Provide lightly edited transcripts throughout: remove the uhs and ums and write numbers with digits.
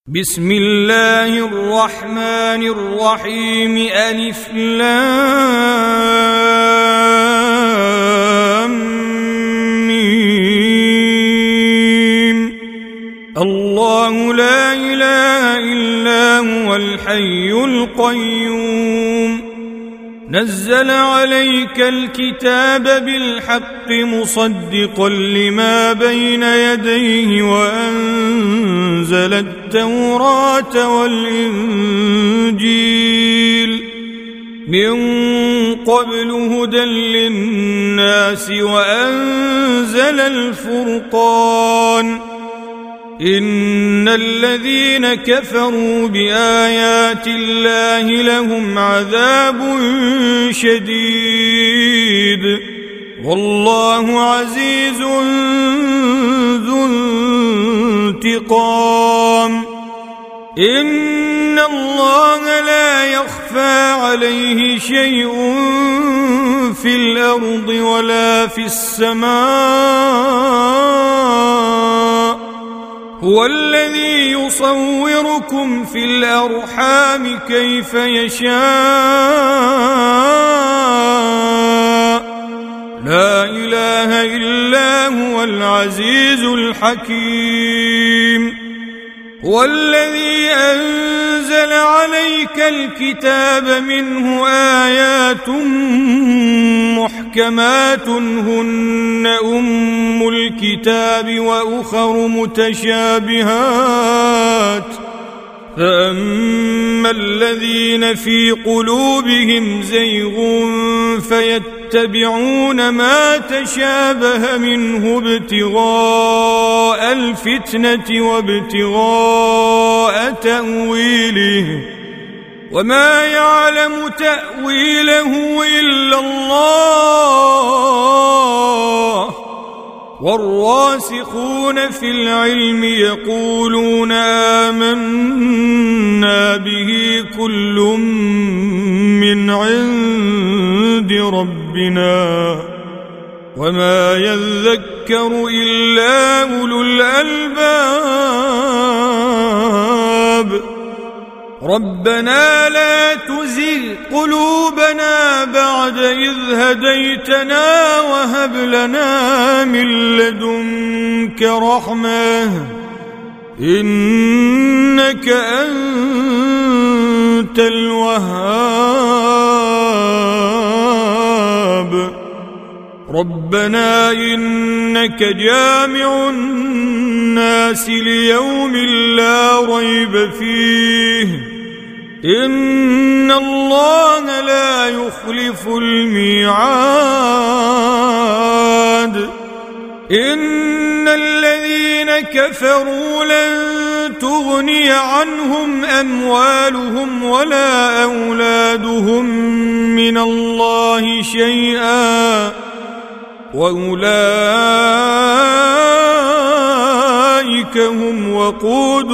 بسم الله الرحمن الرحيم ألف لام ميم. الله لا إله إلا هو الحي القيوم نزل عليك الكتاب بالحق مصدقا لما بين يديه وأنزل التوراة والإنجيل من قبل هدى للناس وأنزل الفرقان إن الذين كفروا بآيات الله لهم عذاب شديد والله عزيز ذو انتقام. إن الله لا يخفى عليه شيء في الأرض ولا في السماء هو الذي يصوركم في الأرحام كيف يشاء لا إله إلا هو العزيز الحكيم. هو الذي أنزل عليك الكتاب منه آيات محكمات هن أم الكتاب وأخر متشابهات فأما الذين في قلوبهم زيغ فيتبعون ما تشابه منه ابتغاء الفتنة وابتغاء تأويله وما يعلم تأويله إلا الله والراسخون في العلم يقولون آمنا به كل من عند ربنا وما يذكر إلا أولو الألباب. ربنا لا تزغ قلوبنا بعد إذ هديتنا وهب لنا من لدنك رحمة إنك أنت الوهاب. ربنا إنك جامع الناس ليوم لا ريب فيه إن الله لا يخلف الميعاد. إن الذين كفروا لن تغني عنهم أموالهم ولا أولادهم من الله شيئا وأولئك هم وقود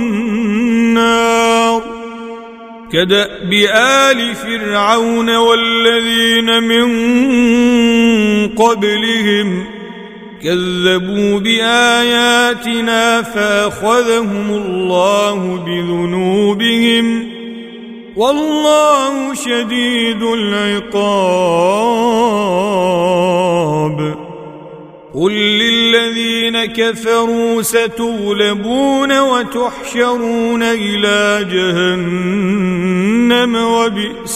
النار. كدأب آل فرعون والذين من قبلهم كذبوا بآياتنا فأخذهم الله بذنوبهم والله شديد العقاب. قل للذين كفروا ستغلبون وتحشرون إلى جهنم وبئس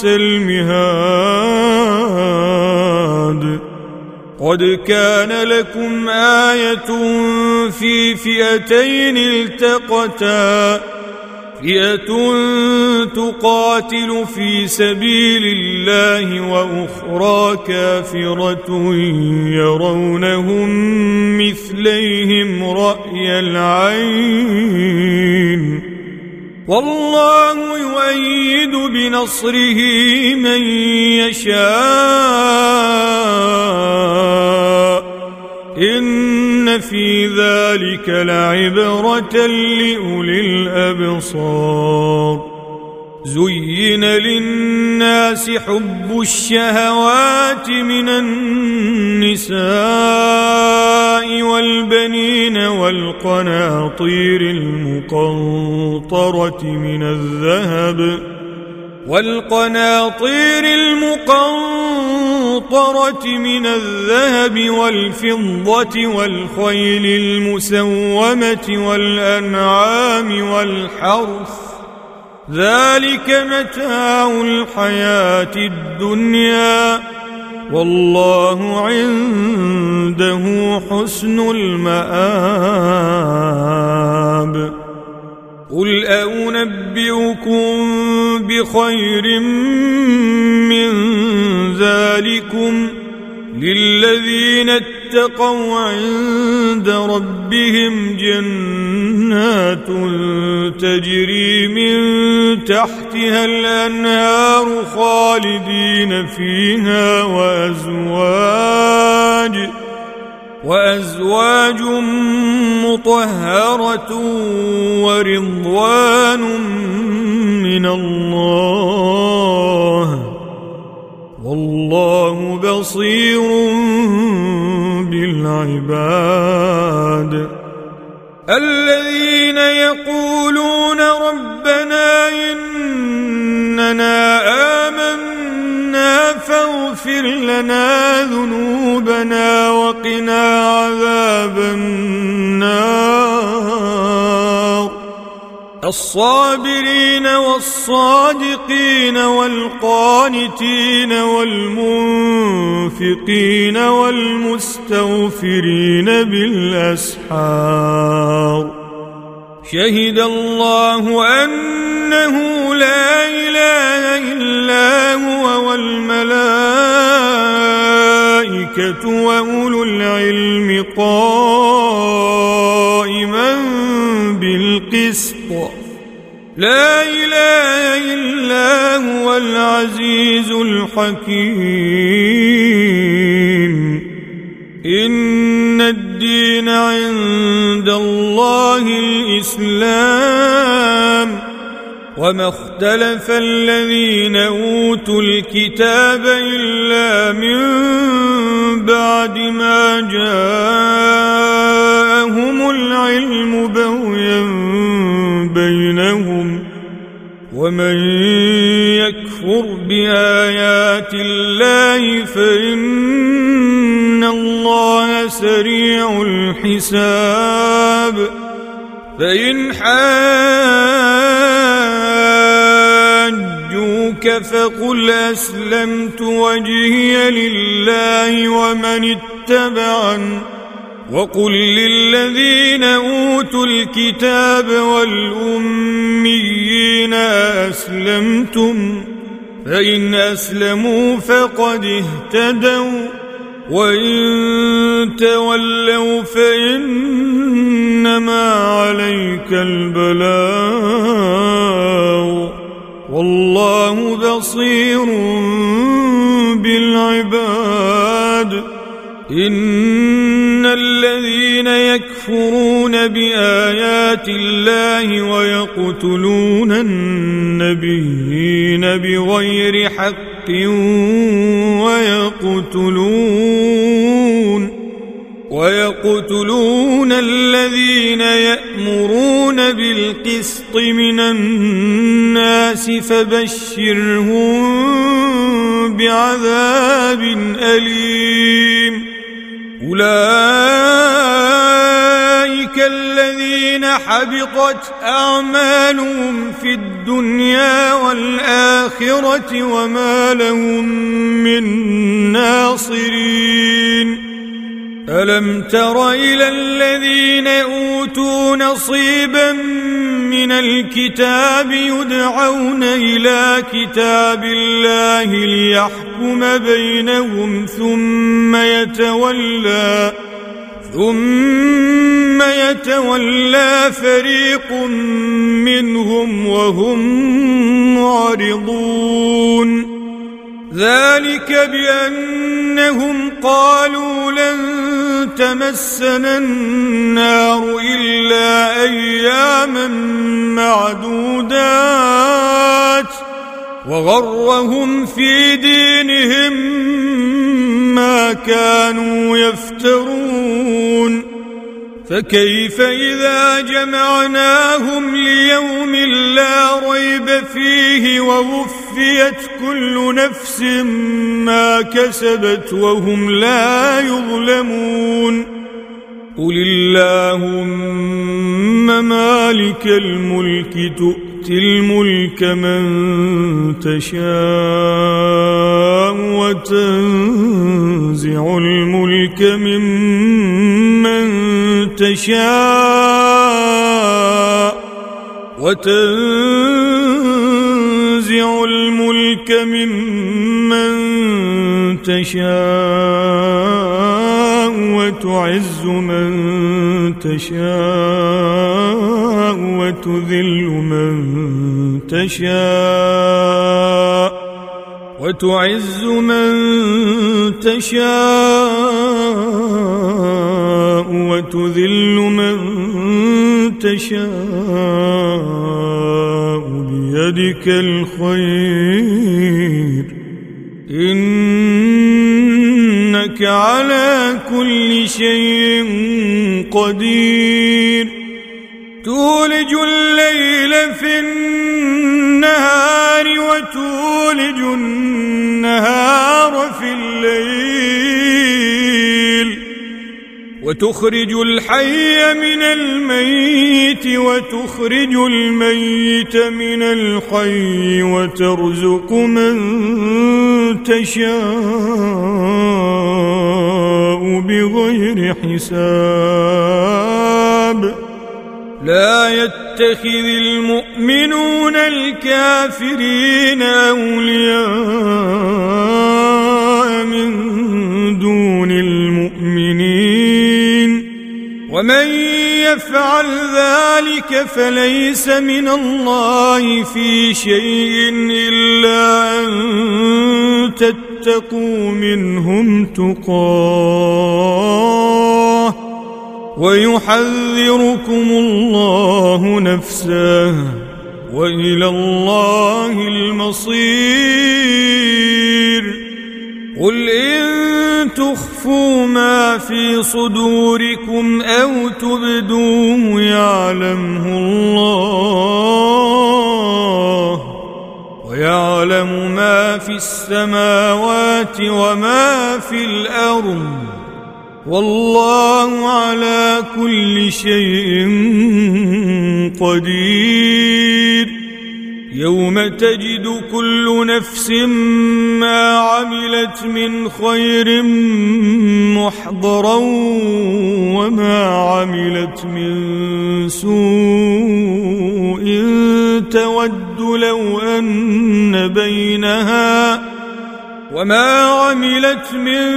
المهاد. قد كان لكم آية في فئتين التقتا فئة تقاتل في سبيل الله وأخرى كافرة يرونهم مثليهم رأي العين والله يؤيد بنصره من يشاء إن في ذلك لعبرة لأولي الأبصار. زين للناس حب الشهوات من النساء والبنين والقناطير المقنطرة من الذهب والفضة والخيل المسومة والأنعام والحرث ذلك متاع الحياة الدنيا والله عنده حسن المآب قل أنبئكم بخير من ذلكم للذين اتقوا عند ربهم جنات تجري من تحتها الأنهار خالدين فيها وأزواج مطهرة ورضوان من الله والله بصير بالعباد الذين يقولون ربنا إننا آمنا فاغفر لنا ذنوبنا وقنا عذاب النار الصابرين والصادقين والقانتين والمنفقين والمستغفرين بالأسحار شهد الله أنه لا إله إلا هو والملائكة وأولو العلم قائما بالقسط لا إله إلا هو العزيز الحكيم إن الدين عند الله الإسلام وما اختلف الذين أوتوا الكتاب إلا من بعد ما جاءهم العلم بغيا بينهم ومن يكفر بآيات الله فإن الله سريع الحساب فإن حاجوك فقل أسلمت وجهي لله ومن اتبعني وقل للذين أوتوا الكتاب والأميين أسلمتم فإن أسلموا فقد اهتدوا وإن تولوا فإنما عليك البلاغ والله بصير بالعباد إن الذين يكفرون بآيات الله ويقتلون النبيين بغير حق ويقتلون الذين يأمرون بالقسط من الناس فبشرهم بعذاب أليم أولئك الذين حبطت أعمالهم في الدنيا والآخرة وما لهم من ناصرين ألم تر إلى الذين أوتوا نصيبا من الكتاب يدعون إلى كتاب الله ليحكم بينهم ثم يتولى فريق منهم وهم معرضون ذلك بأنهم قالوا لن تمسنا النار إلا أياما معدودات وغرهم في دينهم ما كانوا يفترون فكيف إذا جمعناهم ليوم لا ريب فيه ووفيت كل نفس ما كسبت وهم لا يظلمون قل اللهم مالك الملك تؤتي الملك من تشاء وتنزع الملك ممن تشاء وتنزع الملك ممن تشاء وتعز من تشاء وتذل من تشاء وتعز من تشاء وتذل من تشاء بيدك الخير إنك على كل شيء قدير تولج الليل في النهار وتولج النهار في الليل وتخرج الحي من الميت وتخرج الميت من الحي وترزق من تشاء بغير حساب لا يتخذ المؤمنون الكافرين أولياء من دون المؤمنين ومن يفعل ذلك فليس من الله في شيء إلا أن تتقوا منهم تقاه ويحذركم الله نفسه وإلى الله المصير قل إن تخفوا ما في صدوركم أو تبدوه يعلمه الله ويعلم ما في السماوات وما في الأرض والله على كل شيء قدير يوم تجد كل نفس ما عملت من خير محضرا وما عملت من سوء تود لو أن بينها وما عملت من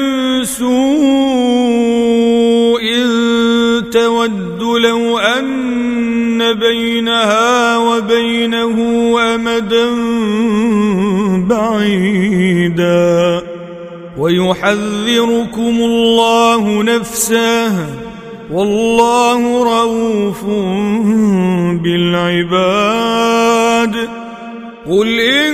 سوء تود لو أن بينها وبينه أمدا بعيدا ويحذركم الله نفسه والله رؤوف بالعباد قل إن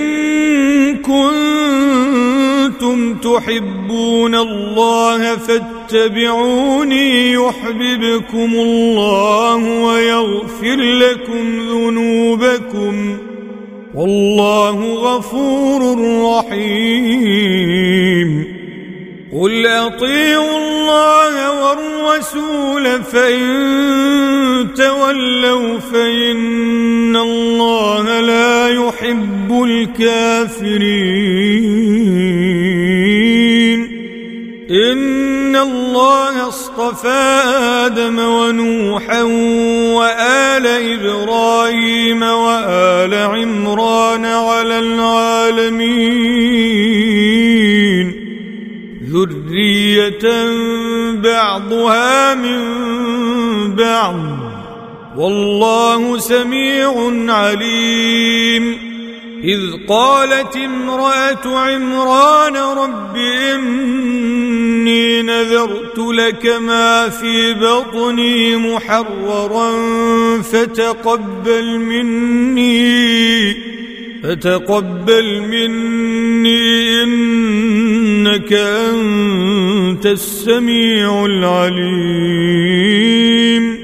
كنتم تحبون الله فاتبعوني يحببكم الله ويغفر لكم ذنوبكم والله غفور رحيم قل أطيعوا الله والرسول فإن تولوا فإن الله لا يحب الكافرين إن الله اصطفى آدم ونوحا وآل إبراهيم وآل عمران على العالمين ذرية بعضها من بعض والله سميع عليم إذ قالت امرأة عمران رب إني نذرت لك ما في بطني محررا فتقبل مني فتقبل مني إنك أنت السميع العليم.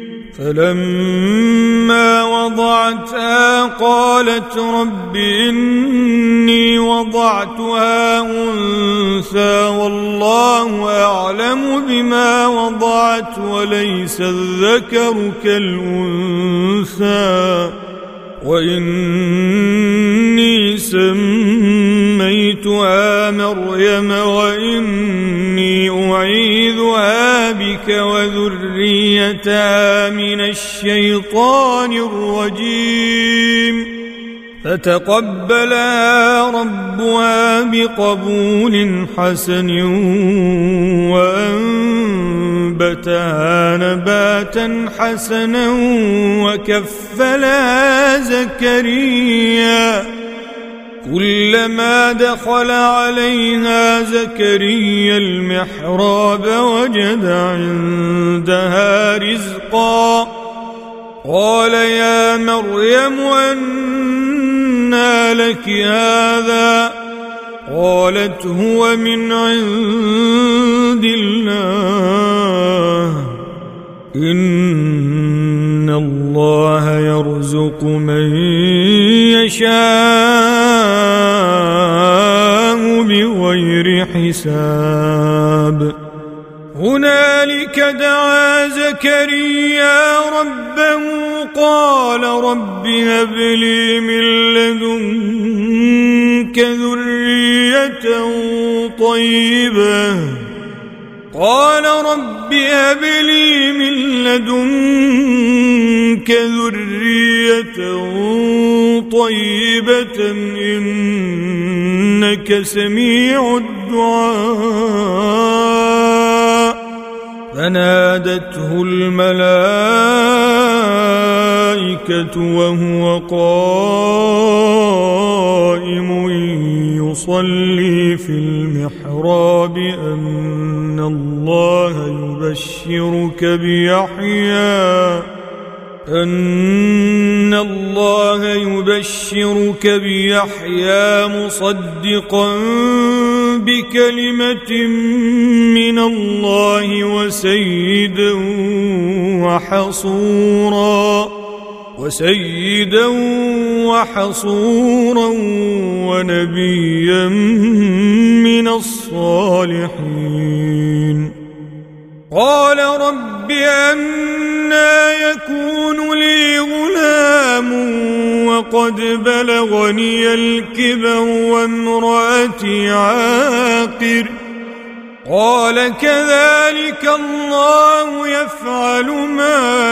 فلما وضعتها قالت رب إني وضعتها أنثى والله أعلم بما وضعت وليس الذكر كالأنثى وإني سميتها مريم وإني أعيذها بك وذريتها من الشيطان الرجيم. فتقبلها ربها بقبول حسن وأنبتها نباتا حسنا وكفلها زكريا. كلما دخل عليها زكريا المحراب وجد عندها رزقا. قال يا مريم أنى لك هذا؟ قالت هو من عند الله إن الله يرزق من يشاء بغير حساب. هنالك دعا زكريا ربه قال رب هب لي من لدنك ذرية طيبة. قال رب هب لي من لدنك ذرية طيبة إنك سميع الدعاء. فنادته الملائكة وهو قائم يصلي في المحراب أن الله يبشرك بيحيى مصدقا بكلمة من الله وسيدا وحصورا ونبيا من الصالحين. قال رب أنى يكون لي غلام وقد بلغني الكبر وامرأتي عاقر. قال كذلك الله يفعل ما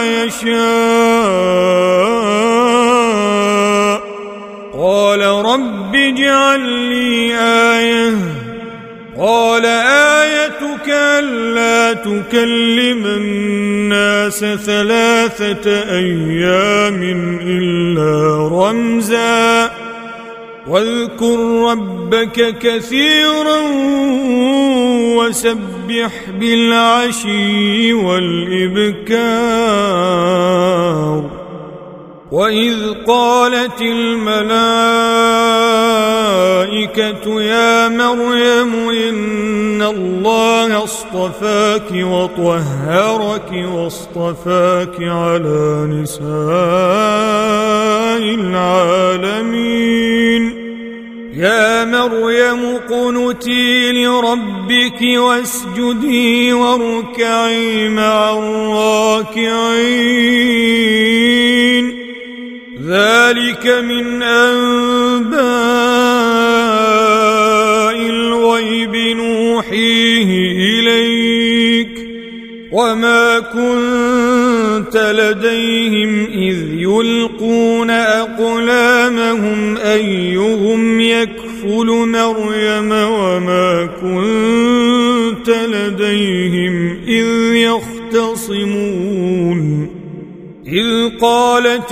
يشاء. قال رب اجعل لي آية. قال آيتك ألا تكلم الناس 3 أيام إلا رمزا واذكر ربك كثيرا وسبح بالعشي والإبكار. وإذ قالت الملائكة يا مريم إن الله اصطفاك وطهرك واصطفاك على نساء العالمين. يا مريم اقنتي لربك واسجدي واركعي مع الراكعين. ذلك من أنباء الغيب نوحيه إليك وما كنت لديهم إذ يلقون أقلامهم أيهم يكفل مريم وما كنت لديهم إذ يختصمون. إذ قالت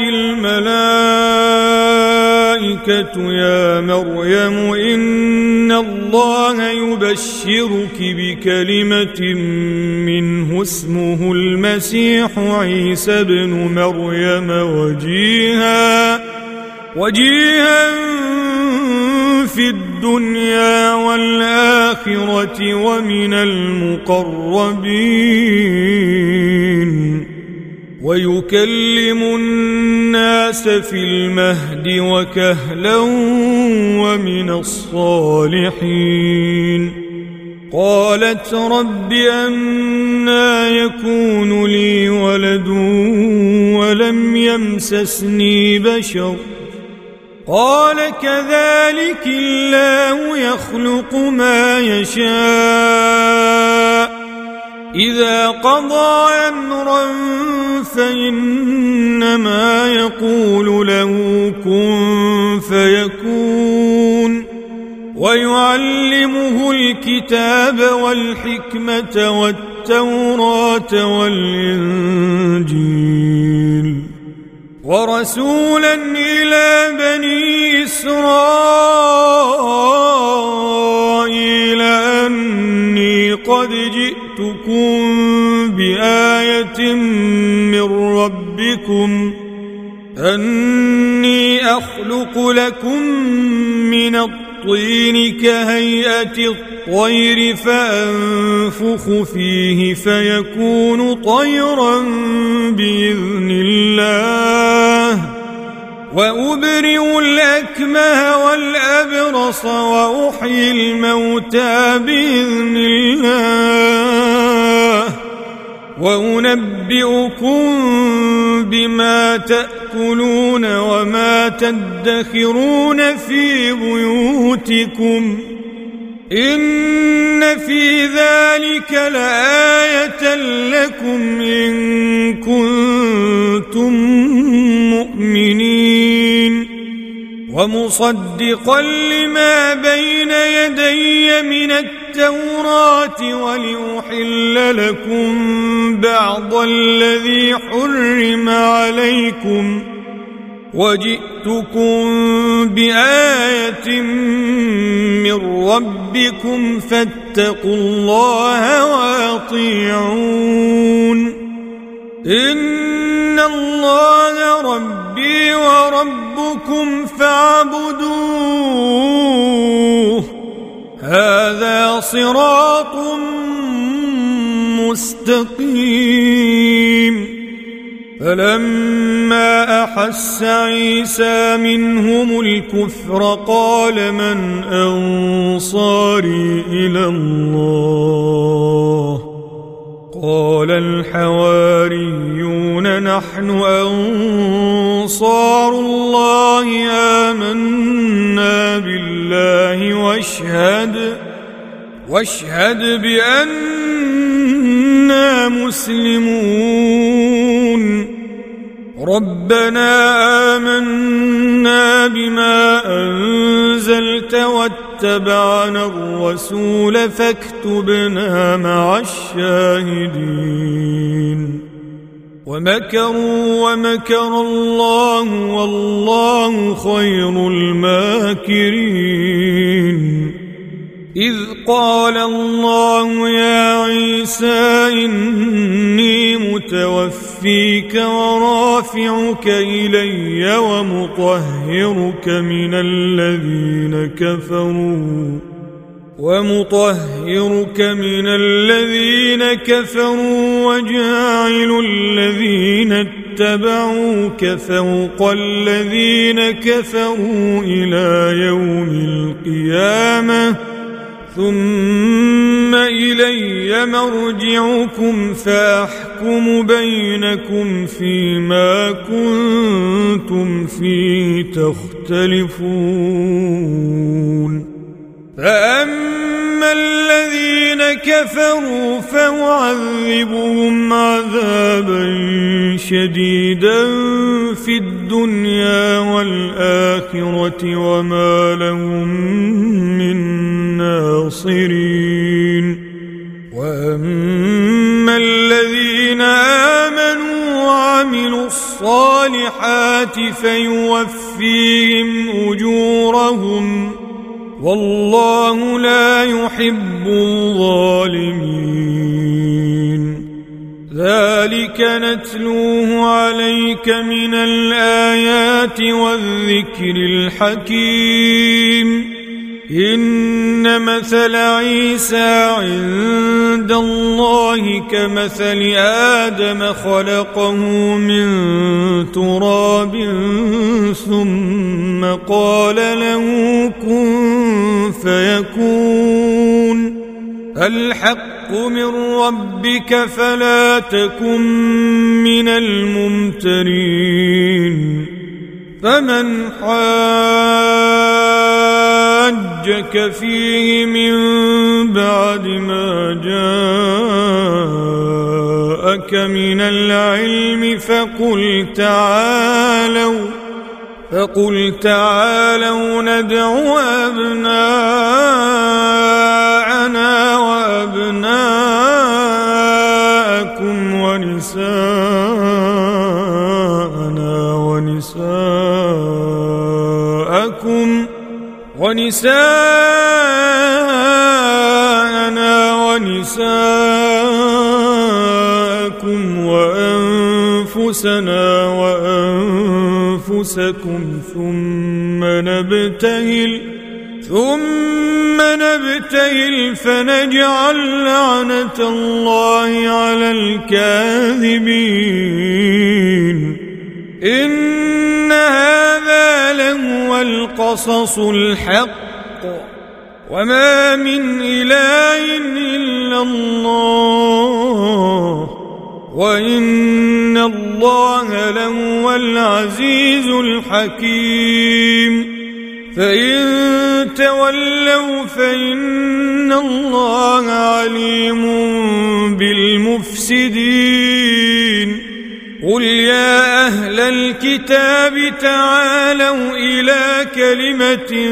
الملائكة يا مريم إن الله يبشرك بكلمة منه اسمه المسيح عيسى ابن مريم وجيها في الدنيا والآخرة ومن المقربين ويكلم الناس في المهد وكهلا ومن الصالحين قالت رب أنى يكون لي ولد ولم يمسسني بشر قال كذلك الله يخلق ما يشاء إذا قضى أمرا فإنما يقول له كن فيكون ويعلمه الكتاب والحكمة والتوراة والإنجيل ورسولا إلى بني إسرائيل أني قد جئتكم بآية من ربكم أني أخلق لكم من الطين كهيئة الطير فأنفخ فيه فيكون طيرا بإذن الله وأبرئ الأكمه والأبرص وأحيي الموتى بإذن الله وأنبئكم بما تأكلون وما تدخرون في بيوتكم إن في ذلك لآية لكم إن كنتم مؤمنين ومصدقا لما بين يدي من التوراة ولأحل لكم بعض الذي حرم عليكم وجئتكم بآية من ربكم فاتقوا الله وأطيعون إن الله ربي وربكم فاعبدوه هذا صراط مستقيم فلما أحس عيسى منهم الكفر قال من أنصاري إلى الله قال الحواريون نحن أنصار الله آمنا بالله واشهد بأننا مسلمون ربنا آمنا بما أنزلت واتبعنا الرسول فاكتبنا مع الشاهدين ومكروا ومكر الله والله خير الماكرين إذ قال الله يا عيسى إني متوفيك ورافعك إلي ومطهرك من الذين كفروا وجاعل الذين اتبعوك فوق الذين كفروا إلى يوم القيامة ثم إلي مرجعكم فأحكم بينكم فيما كنتم فيه تختلفون فأما الذين كفروا فأعذبهم عذابا شديدا في الدنيا والآخرة وما لهم من ناصرين وأما الذين آمنوا وعملوا الصالحات فيوفيهم أجورهم والله لا يحب الظالمين ذلك نتلوه عليك من الآيات الآيات والذكر الحكيم. إن مثل عيسى عند الله كمثل آدم خلقه من تراب ثم قال له كن فيكون. الحق من ربك فلا تكن من الممترين. فمن حاجك فيه من بعد ما جاءك من العلم فقل تعالوا ندع أبناءنا وأبناءكم ونساءنا ونساءكم وأنفسنا وأنفسكم ثم نبتهل فنجعل لعنة الله على الكاذبين. إن هذا لهو القصص الحق وما من إله إلا الله وإن الله لهو العزيز الحكيم. فإن تولوا فإن الله عليم بالمفسدين. قل يا أهل الكتاب تعالوا إلى كلمة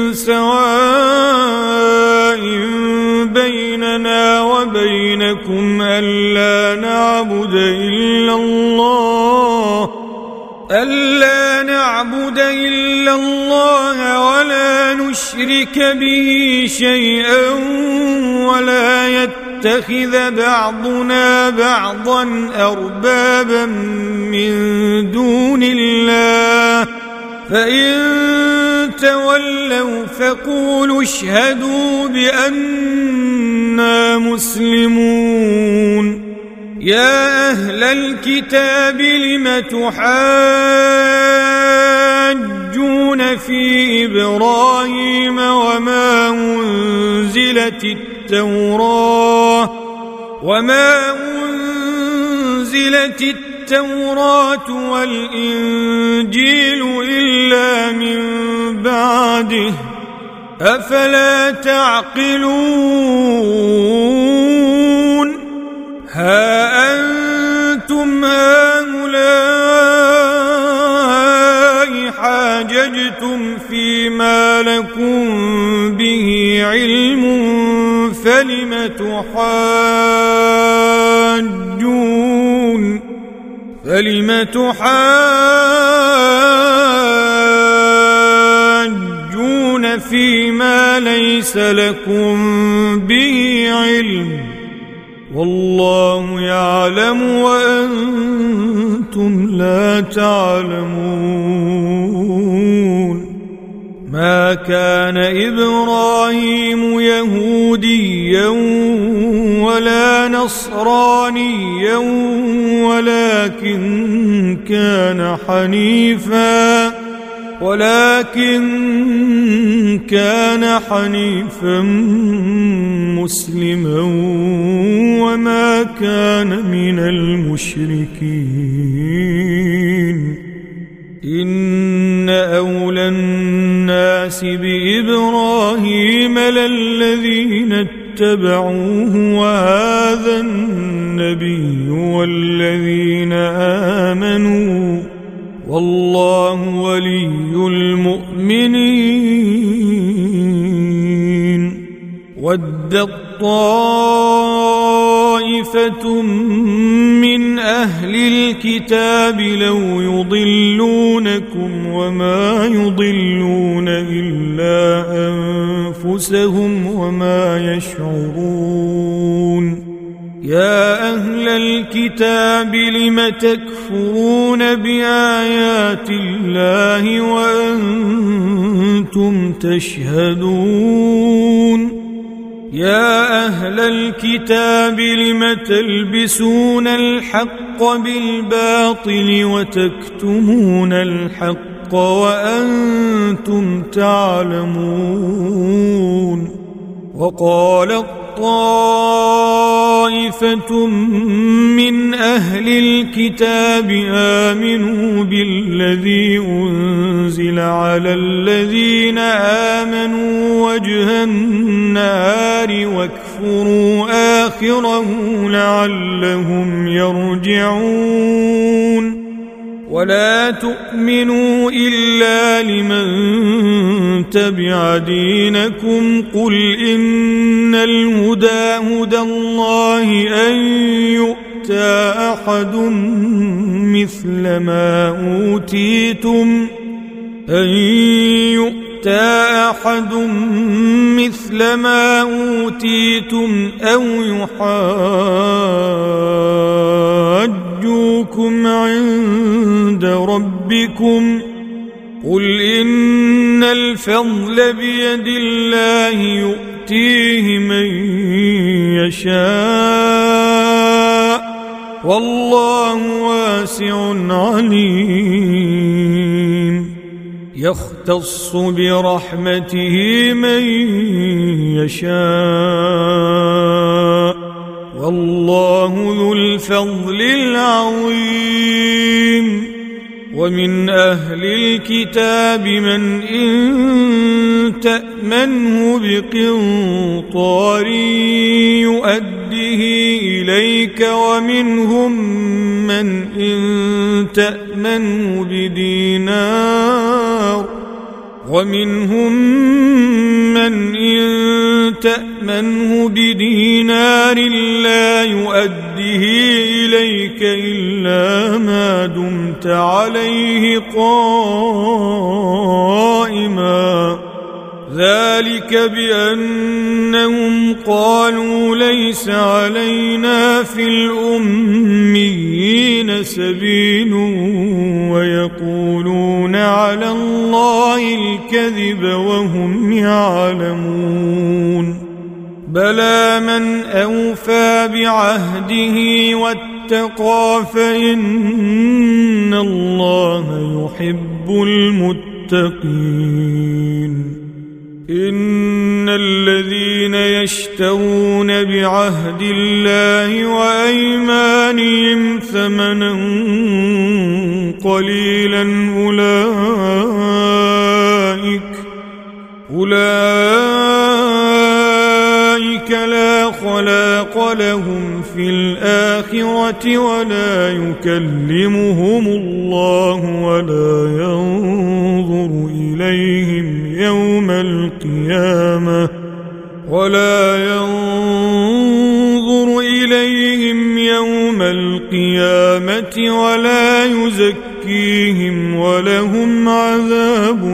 سواء بيننا وبينكم ألا نعبد إلا الله ولا نشرك به شيئا ولا يتخذ بعضنا بعضا أربابا من دون الله. فإن تولوا فقولوا اشهدوا بأننا مسلمون. يا أهل الكتاب لم تحاجون في إبراهيم وما أنزلت التوراة والإنجيل إلا من بعده أفلا تعقلون. ها أنتم هؤلاء حاججتم فيما لكم به علم فلم تحاجون فيما ليس لكم به علم والله يعلم وأنتم لا تعلمون. ما كان إبراهيم يهوديا ولا نصرانيا ولكن كان حنيفا مسلما وما كان من المشركين. إن أولى الناس بإبراهيم للذين اتبعوه وهذا النبي والذين آمنوا والله ولي المؤمنين. ودت طائفة من أهل الكتاب لو يضلونكم وما يضلون إلا أنفسهم وما يشعرون. يا أهل الكتاب لم تكفرون بآيات الله وأنتم تشهدون يا أهل الكتاب لم تلبسون الحق بالباطل وتكتمون الحق وأنتم تعلمون وقال طائفة من أهل الكتاب آمنوا بالذي أنزل على الذين آمنوا وجه النهار واكفروا آخره لعلهم يرجعون ولا تؤمنوا إلا لمن تبع دينكم قل إن الهدى هدى الله أن يؤتى أحد مثل ما أوتيتم أو يحاجوكم عند ربكم قل إن الفضل بيد الله يؤتيه من يشاء والله واسع عليم يختص برحمته من يشاء والله ذو الفضل العظيم ومن أهل الكتاب من إن تأمنه بقنطار يؤده إليك ومنهم من إن تأمنه بدينار لا يؤده إليك إلا ما دمت عليه قائما ذلك بأنهم قالوا ليس علينا في الأميين سبيل ويقولون على الله الكذب وهم يعلمون بلى من أوفى بعهده واتقى فإن الله يحب المتقين إن الذين يشترون بعهد الله وأيمانهم ثمنا قليلا أولئك لا خلاق لهم في الآخرة ولا يكلمهم الله ولا ينظر إليهم يوم القيامة ولا يزكيهم ولهم عذاب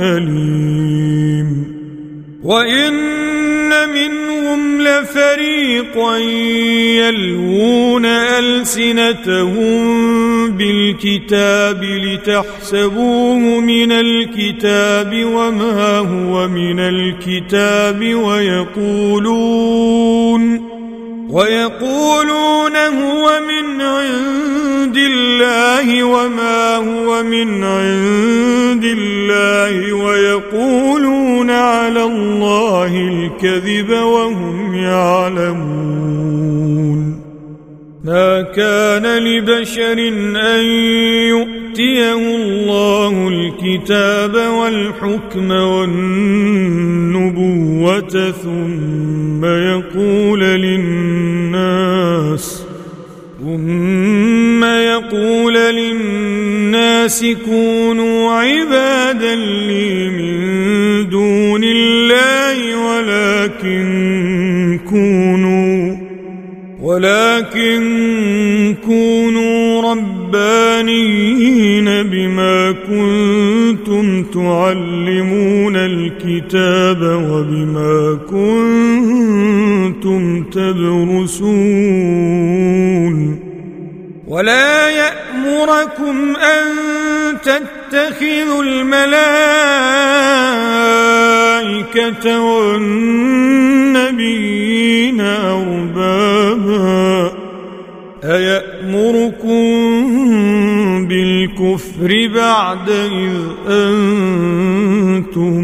أليم وإن منهم لفريقا يلوون ألسنتهم بالكتاب لتحسبوه من الكتاب وما هو من الكتاب ويقولون هو من عند الله وما هو من عند الله ويقولون على الله الكذب وهم يعلمون ما كان لبشر أن يؤتيه الله الكتاب والحكم والنبوة ثم يقول للناس كونوا عبادا لي من دون الله ولكن كونوا ربانيين بما كنتم تعلمون الكتاب وبما كنتم تدرسون ولا يأمركم أن تتخذوا الملائكة والنبيين أربابا أيأمركم بالكفر بعد إذ أنتم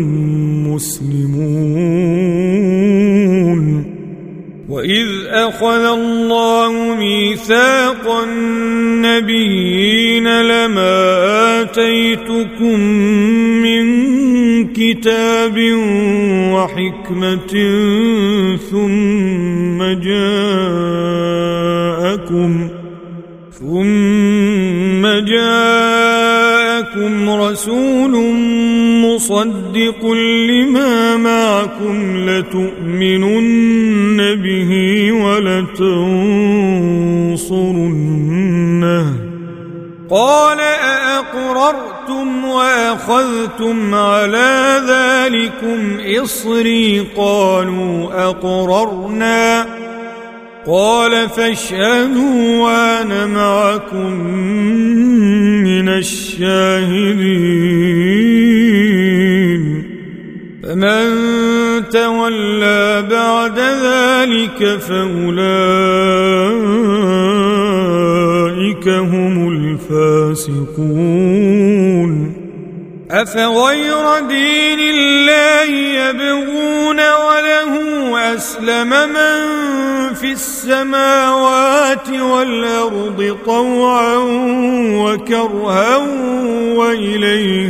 مسلمون وإذ أخذ الله ميثاق النبيين لما آتيتكم من كتاب وحكمة ثم جاءكم رسول مصدق لما معكم لتؤمنن به ولتنصرنه قال أأقررتم وأخذتم على ذلكم إصري قالوا أقررنا قال فاشهدوا وأنا معكم من الشاهدين فمن تولى بعد ذلك فأولئك هم الفاسقون أفغير دين الله يبغون وله أسلم من في السماوات والأرض طوعا وكرها وإليه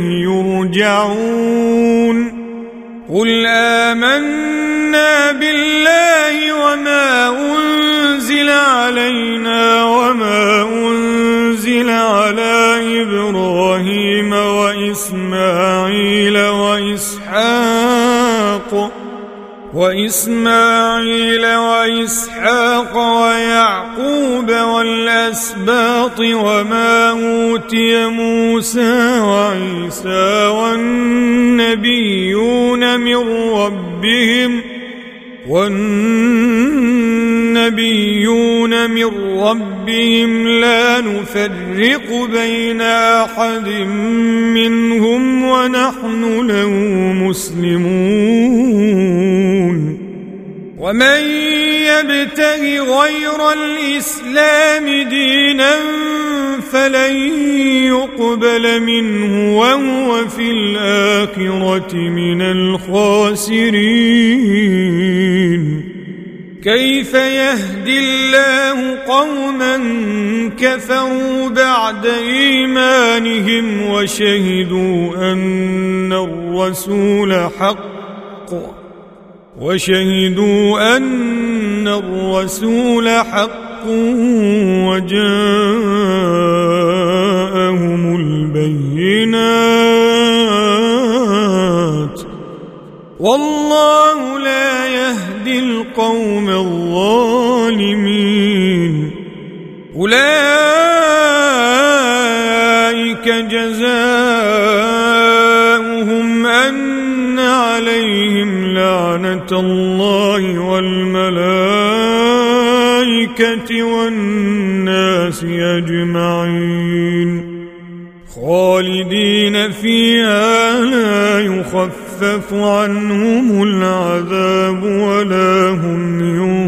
يرجعون قل آمنا بالله وما أنزل علينا وما أنزل على إبراهيم وإسماعيل وإسحاق ويعقوب والأسباط وما أوتي موسى وعيسى والنبيون من ربهم لا نفرق بين أحد منهم ونحن له مسلمون ومن يبتغ غير الإسلام دينا فلن يقبل منه وهو في الآخرة من الخاسرين كيف يهدي الله قوما كفروا بعد إيمانهم وشهدوا أن الرسول حق وجاءهم البينات والله لا يهدي القوم الظالمين أولئك جزاؤهم أن عليهم لعنة الله والملائكة والناس أجمعين خالدين فيها لا يخفف عنهم العذاب ولا هم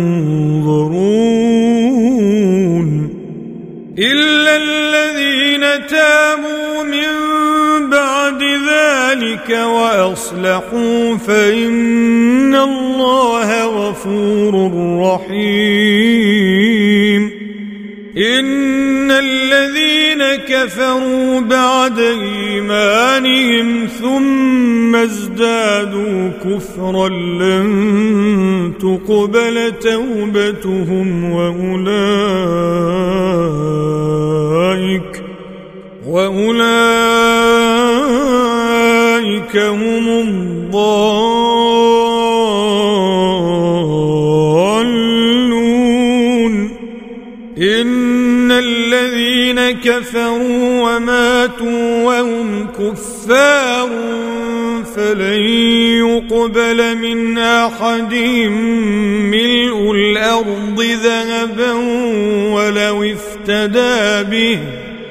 ينظرون إلا الذين تابوا من بعد ذلك وأصلحوا فإن الله غفور رحيم إن الذين كفروا بعد إيمانهم ثم ازدادوا كفرا لن تقبل توبتهم وأولئك هم الضالون إن الذين كفروا وماتوا وهم كفار فلن يقبل من أحدهم ملء الأرض ذهبا ولو افتدى به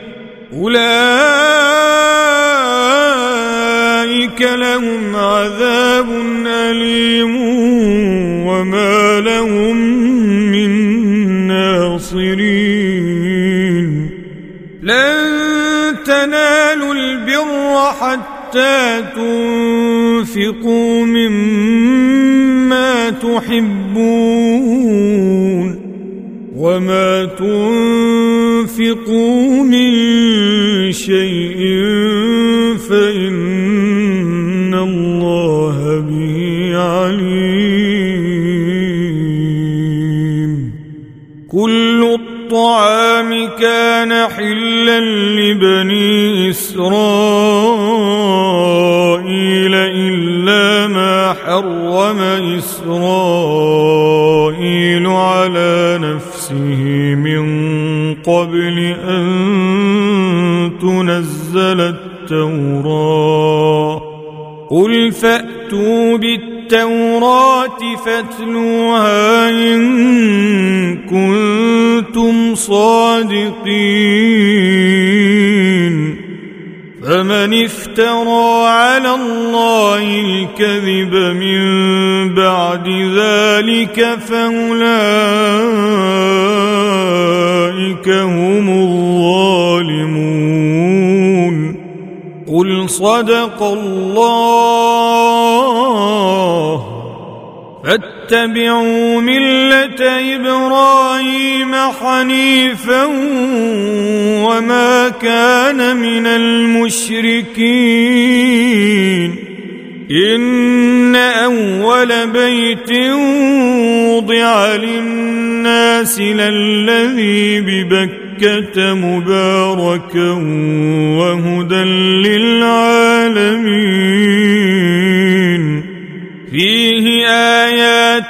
أولئك لهم عذاب أليم وما لهم من ناصرين لن تنالوا البر حتى تنفقوا مما تحبون وما تنفقوا من شيء فإن الله به عليم كل الطعام كان حلا لبني إسرائيل إلا ما حرم إسرائيل على نفسه من قبل أن تنزل التوراة قل فأتوا بالتوراة فاتلوها إن كنتم صادقين فمن افترى على الله الكذب من بعد ذلك فأولئك هم الظالمون قل صدق الله فاتبعوا ملة إبراهيم حنيفا وما كان من المشركين إن أول بيت وضع للناس للذي ببكة مباركا وهدى للعالمين فيه آيات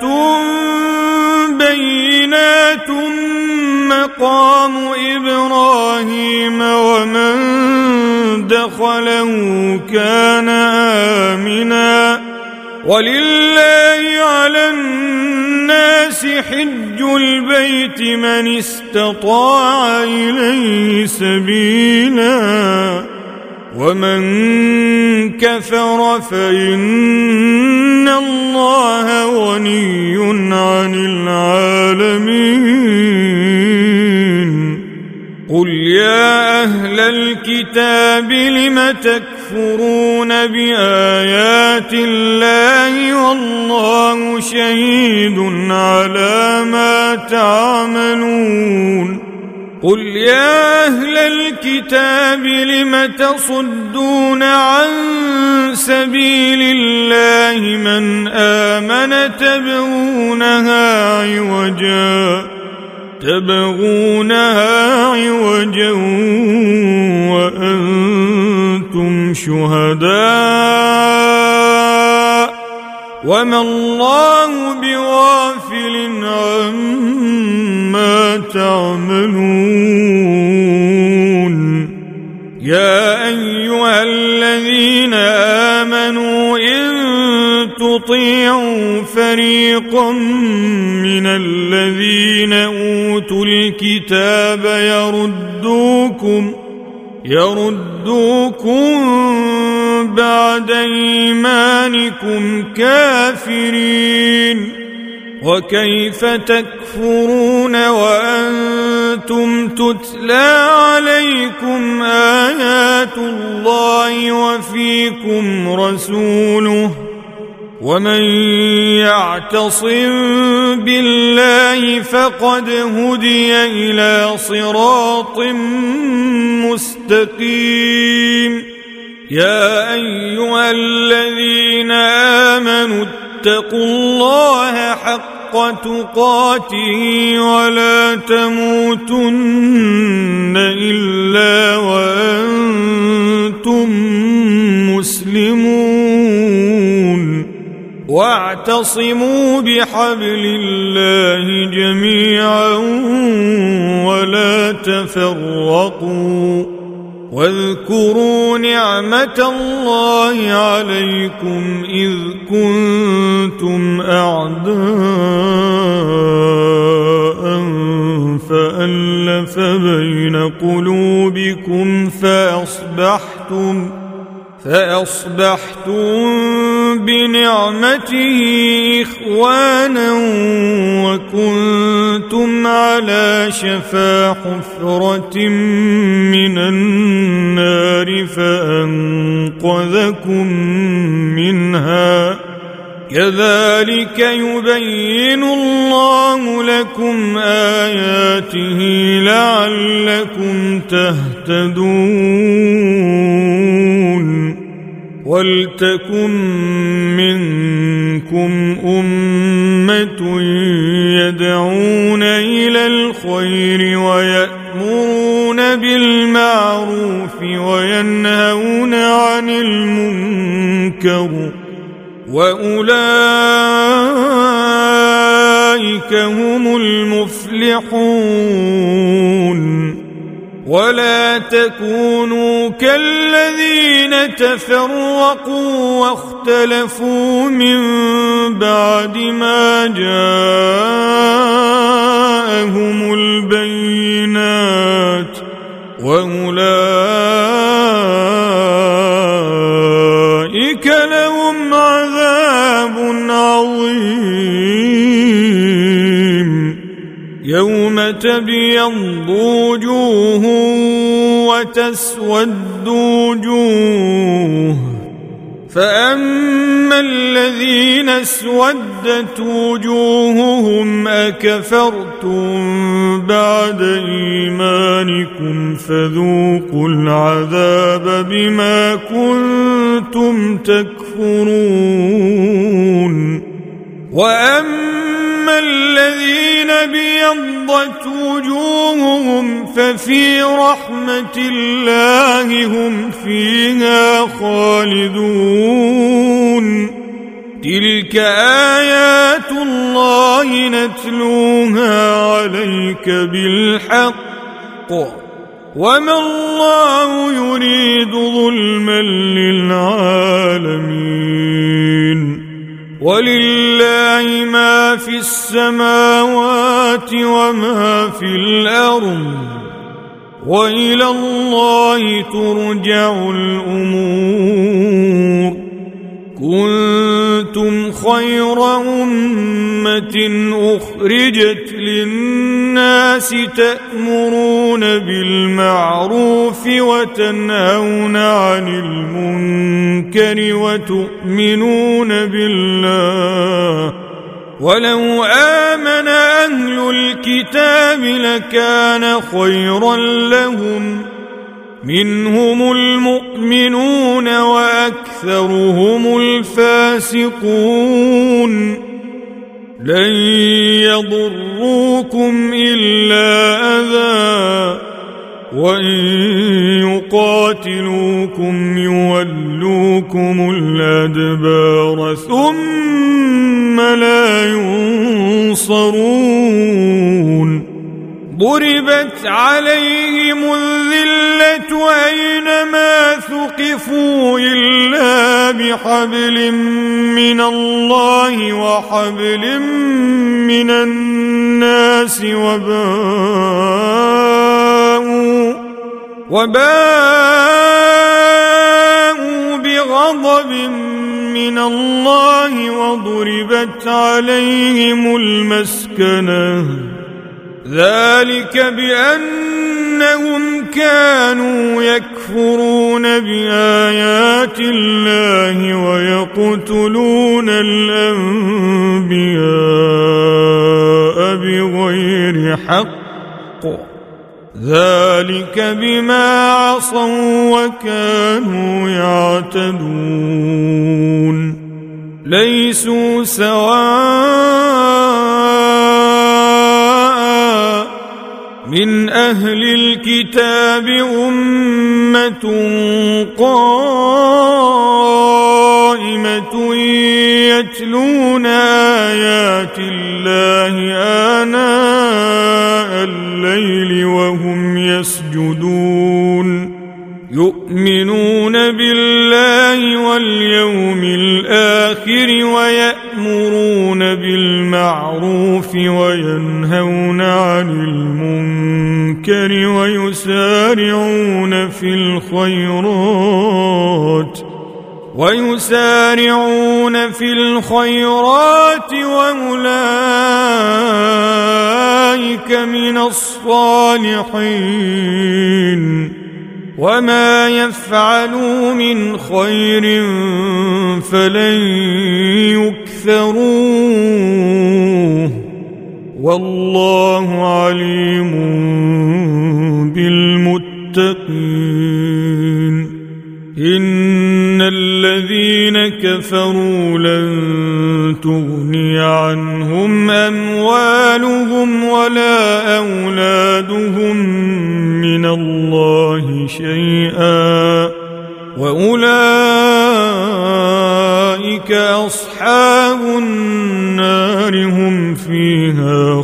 بينات مقام إبراهيم ومن دخله كان آمنا ولله على الناس حج البيت من استطاع إليه سبيلا ومن كفر فإن الله غني عن العالمين قل يا أهل الكتاب لم تكفرون بآيات الله والله شهيد على ما تعملون قل يا أهل الكتاب لم تصدون عن سبيل الله من آمن تبغونها عوجا وأنتم شهداء وما الله بغافل عما تعملون يا أيها الذين آمنوا إن تطيعوا فريقا من الذين أوتوا الكتاب يردوكم بعد إيمانكم كافرين وكيف تكفرون وأنتم تتلى عليكم آيات الله وفيكم رسوله ومن يعتصم بالله فقد هدي إلى صراط مستقيم يا أيها الذين آمنوا اتقوا الله حق تقاته ولا تموتن إلا وأنتم مسلمون واعتصموا بحبل الله جميعا ولا تفرقوا واذكروا نعمة الله عليكم إذ كنتم أعداء فألف بين قلوبكم فأصبحتم بنعمته إخوانا وكنتم على شفا حفرة من النار فأنقذكم منها كذلك يبين الله لكم آياته لعلكم تهتدون ولتكن منكم أمة يدعون إلى الخير ويأمرون بالمعروف وينهون عن المنكر وأولئك هم المفلحون ولا تكونوا كالذين تفرقوا واختلفوا من بعد ما جاءهم البينات وأولئك لهم عذاب عظيم يوم تبيض وجوه وتسود وجوه فأما الذين اسودت وجوههم أكفرتم بعد إيمانكم فذوقوا العذاب بما كنتم تكفرون وأما الذين بيضت وجوههم ففي رحمة الله هم فيها خالدون تلك آيات الله نتلوها عليك بالحق وما الله يريد ظلما للعالمين ولله ما في السماوات وما في الأرض وإلى الله ترجع الأمور كنتم خير أمة أخرجت للناس تأمرون بالمعروف وتنهون عن المنكر وتؤمنون بالله ولو آمن أهل الكتاب لكان خيرا لهم منهم المؤمنون وأكثرهم الفاسقون لن يضروكم إلا أذى وإن يقاتلوكم يولوكم الأدبار ثم لا ينصرون ضربت عليهم الذلة أينما ثقفوا إلا بحبل من الله وحبل من الناس وباءوا بغضب من الله وضربت عليهم المسكنة ذلك بأنهم كانوا يكفرون بآيات الله ويقتلون الأنبياء بغير حق ذلك بما عصوا وكانوا يعتدون ليسوا سواء من أهل الكتاب أمة قائمة يتلون آيات الله آناء الليل وهم يسجدون يؤمنون بالله واليوم الآخر ويأمرون بالمعروف وينهون عن المنكر ويسارعون في الخيرات وأولئك من الصالحين وما يفعلوا من خير فلن يكثروه والله عليم بالمتقين إن الذين كفروا لن تغني عنهم أموالهم ولا أولادهم من الله شيئا وأولئك أصحاب النار هم فيها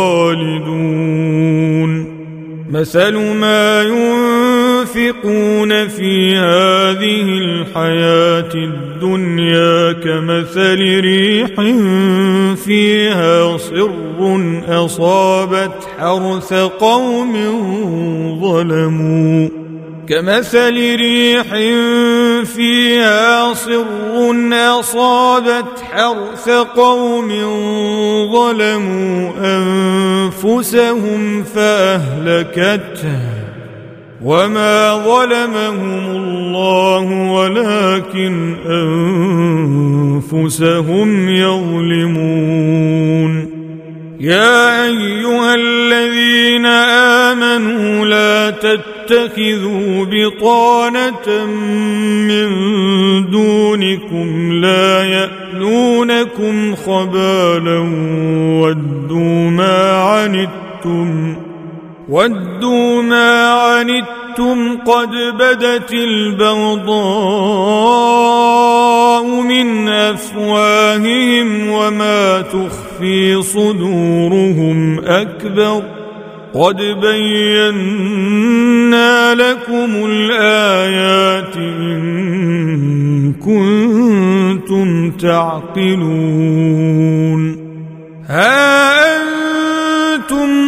خالدون مثل ما ينفقون في هذه الحياة الدنيا كمثل ريح فيها صر أصابت حرث قوم ظلموا أنفسهم فأهلكته وما ظلمهم الله ولكن أنفسهم يظلمون يا أيها الذين آمنوا لا تتخذوا بطانة من دونكم لا يألونكم خبالا ودوا ما عنتم قد بدت البغضاء من أفواههم وما تخفي صدورهم أكبر قد بينا لكم الآيات إن كنتم تعقلون ها أنتم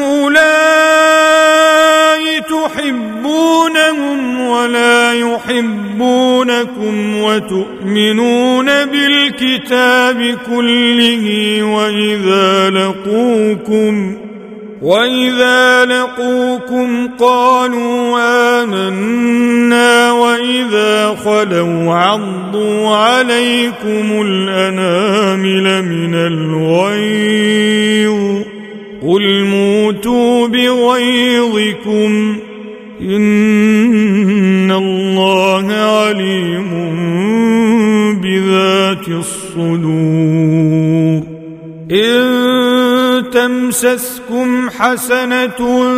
تحبونهم ولا يحبونكم وتؤمنون بالكتاب كله وإذا لقوكم قالوا آمنا وإذا خلوا عضوا عليكم الأنامل من الغيظ قل موتوا بغيظكم إن الله عليم بذات الصدور إن تمسسكم حسنة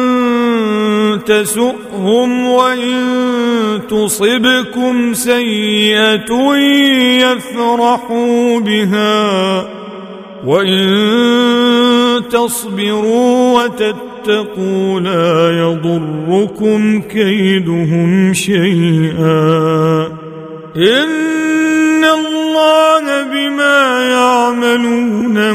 تسؤهم وإن تصبكم سيئة يفرحوا بها وإن تصبروا وتتقوا لا يضركم كيدهم شيئا إن الله بما يعملون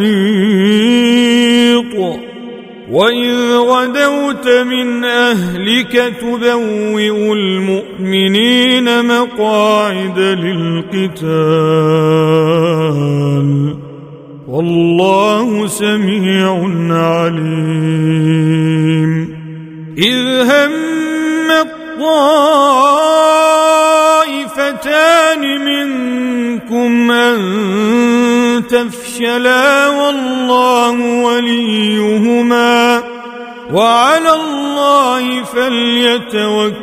محيط وإذ غدوت من أهلك تبوئ المؤمنين مقاعد للقتال والله سميع عليم إذ هم الطائفتان منكم أن تفشلا والله وليهما وعلى الله فليتوكل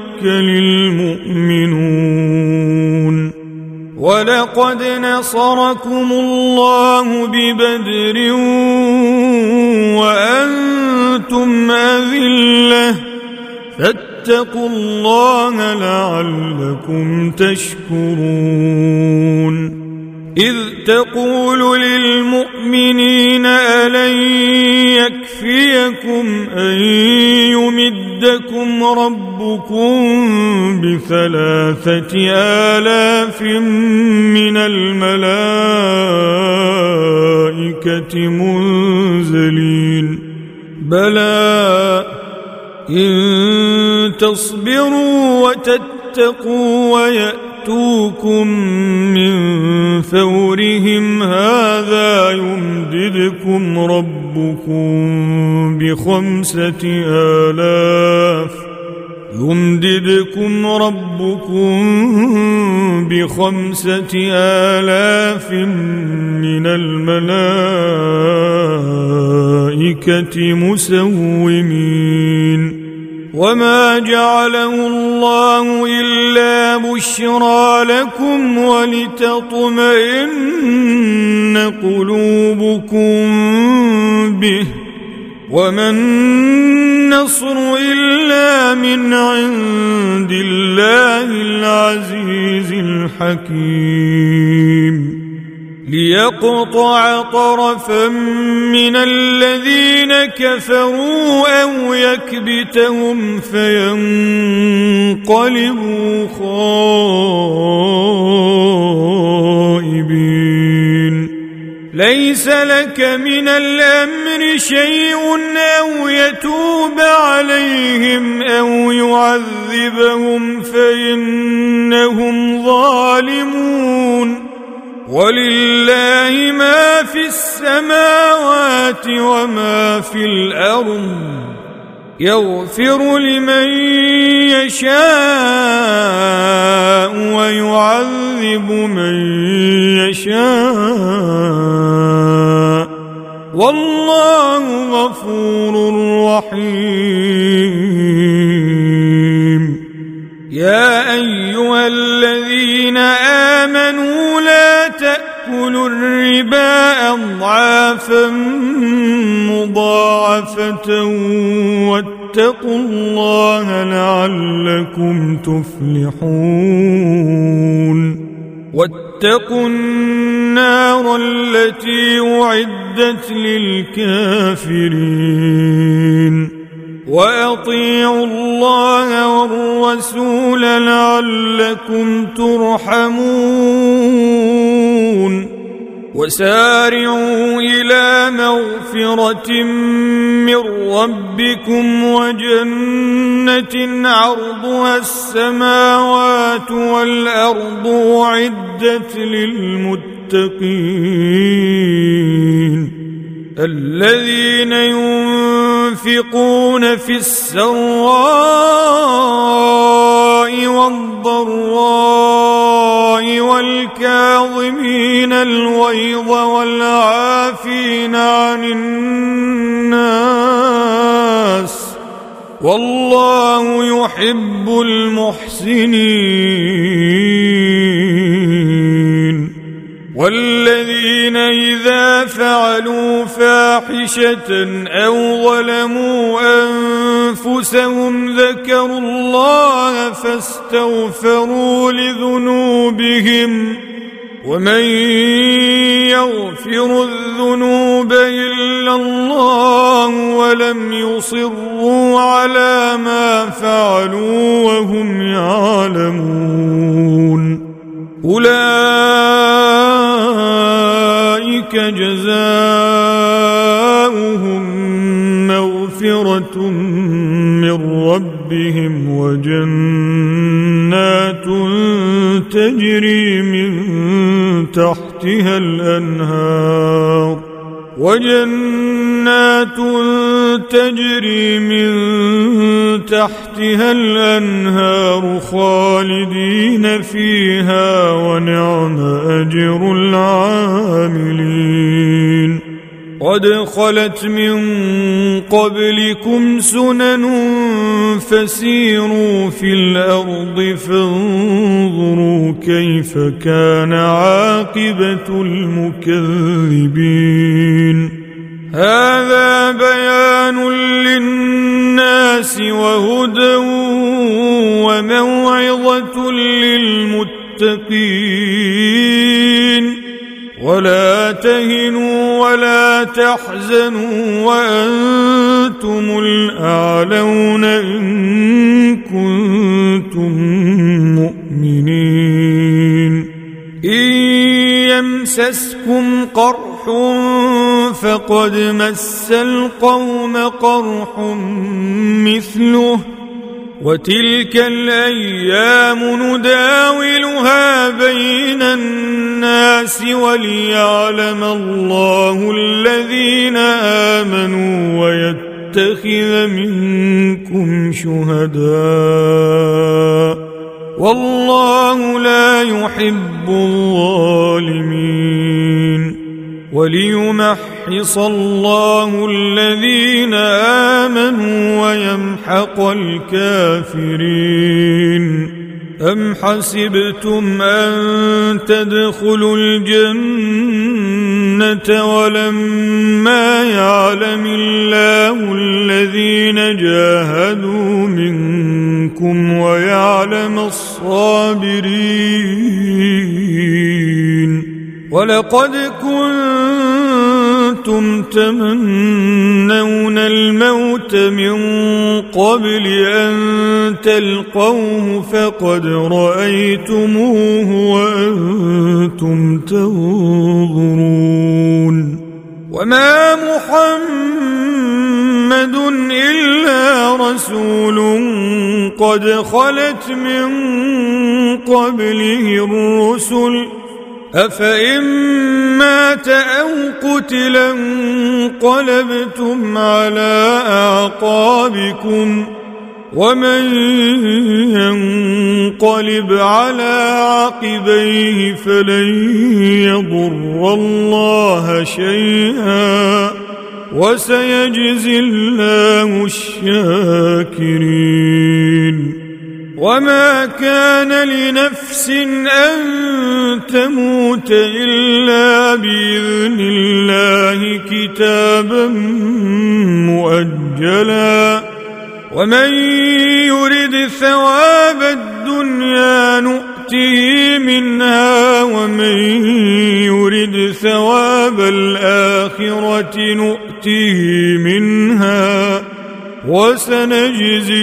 المؤمنون ولقد نصركم الله ببدر وأنتم أذلة فاتقوا الله لعلكم تشكرون إذ تقول للمؤمنين ألن يكفيكم أن يمدكم ربكم ب3,000 من الملائكة منزلين بلى إن تصبروا وتتقوا ويأتوكم من فورهم هذا يمددكم ربكم ب5,000 من الملائكة مسومين وما جعله الله إلا بشرى لكم ولتطمئن قلوبكم به وما النصر إلا من عند الله العزيز الحكيم ليقطع طرفا من الذين كفروا أو يكبتهم فينقلبوا خائبين ليس لك من الأمر شيء أو يتوب عليهم أو يعذبهم فإنهم ظالمون ولله ما في السماوات وما في الأرض يغفر لمن يشاء ويعذب من يشاء والله غفور رحيم يا أيها الذين آمنوا لا تأكلوا الربا أضعافا مضاعفة واتقوا الله لعلكم تفلحون واتقوا النار التي أعدت للكافرين وأطيعوا الله والرسول لعلكم ترحمون وسارعوا إلى مغفرة من ربكم وجنة عرضها السماوات والأرض أعدت للمتقين الذين ينفقون في السراء والضراء والكاظمين الغيظ والعافين عن الناس والله يحب المحسنين والذين إذا فعلوا فاحشة أو ظلموا أنفسهم ذكروا الله فاستغفروا لذنوبهم ومن يغفر الذنوب إلا الله ولم يصروا على ما فعلوا وهم يعلمون أولئك جزاؤهم مغفرة من ربهم وجنات تجري من تحتها الأنهار خالدين فيها ونعم أجر العاملين قد خلت من قبلكم سنن فسيروا في الأرض فانظروا كيف كان عاقبة المكذبين هذا بيان للناس وهدى وموعظة للمتقين ولا تهنوا ولا تحزنوا وأنتم الأعلون إن كنتم مؤمنين إن يمسسكم قرح فقد مس القوم قرح مثله وتلك الأيام نداولها بين الناس وليعلم الله الذين آمنوا ويتخذ منكم شهداء والله لا يحب الظالمين وليمحص الله الذين آمنوا ويمحق الكافرين أم حسبتم أن تدخلوا الجنة ولما يعلم الله الذين جاهدوا منكم ويعلم الصابرين ولقد كنتم تمنون الموت من قبل أن تلقوه فقد رأيتموه وأنتم تنظرون وما محمد إلا رسول قد خلت من قبله الرسل أفإن مات أو قتلا انقلبتم على أعقابكم ومن ينقلب على عقبيه فلن يضر الله شيئا وسيجزي الله الشاكرين وما كان لنفس أن تموت إلا بإذن الله كتابا مؤجلا ومن يرد ثواب الدنيا نؤته منها ومن يرد ثواب الآخرة نؤته منها وسنجزي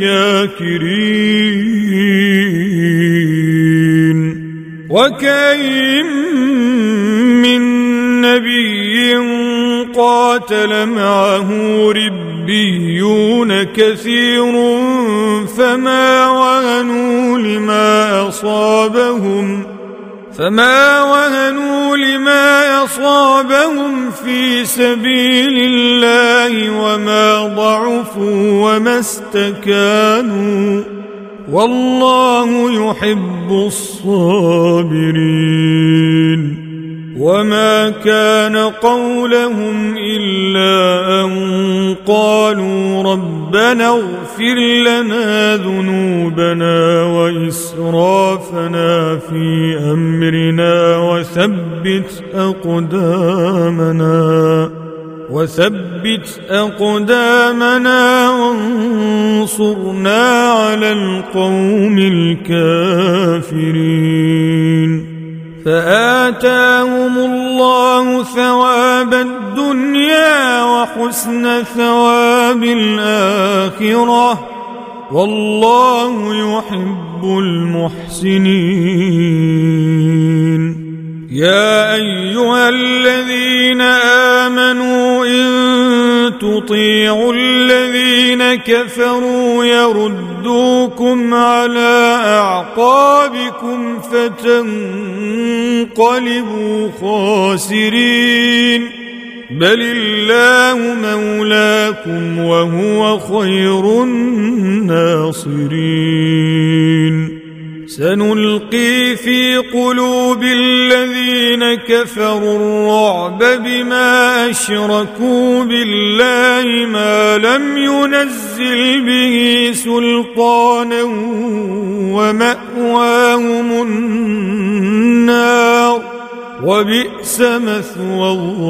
الشاكرين وكأين من نبي قاتل معه ربيون كثير فما وهنوا لما أصابهم في سبيل الله وما ضعفوا وما استكانوا والله يحب الصابرين وما كان قولهم إلا أن قالوا ربنا اغفر لنا ذنوبنا وإسرافنا في أمرنا وثبت أقدامنا وانصرنا على القوم الكافرين فآتاهم الله ثواب الدنيا وحسن ثواب الآخرة والله يحب المحسنين يا أيها الذين آمنوا إن تطيعوا الذين كفروا يردوكم على أعقابكم فتنقلبوا خاسرين بل الله مولاكم وهو خير الناصرين سنلقي في قلوب الذين كفروا الرعب بما أشركوا بالله ما لم ينزل به سلطانا ومأواهم النار وبئس مثوى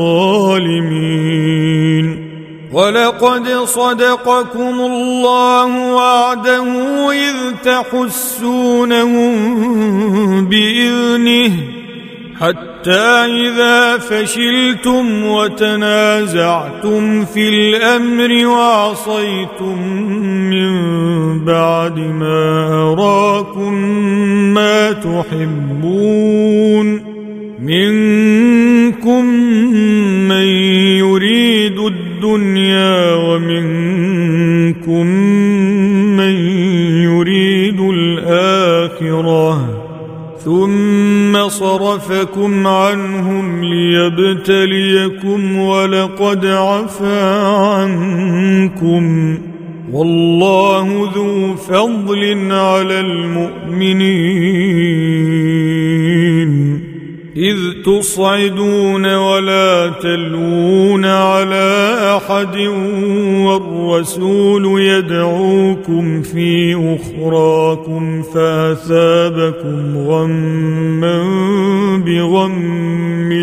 الظالمين ولقد صدقكم الله وعده إذ تحسونهم بإذنه حتى إذا فشلتم وتنازعتم في الأمر وعصيتم من بعد ما أراكم ما تحبون منكم من يريد الدنيا ومنكم من يريد الآخرة ثم صرفكم عنهم ليبتليكم ولقد عفا عنكم والله ذو فضل على المؤمنين إذ تصعدون ولا تلوون على أحد والرسول يدعوكم في أخراكم فأثابكم غما بغم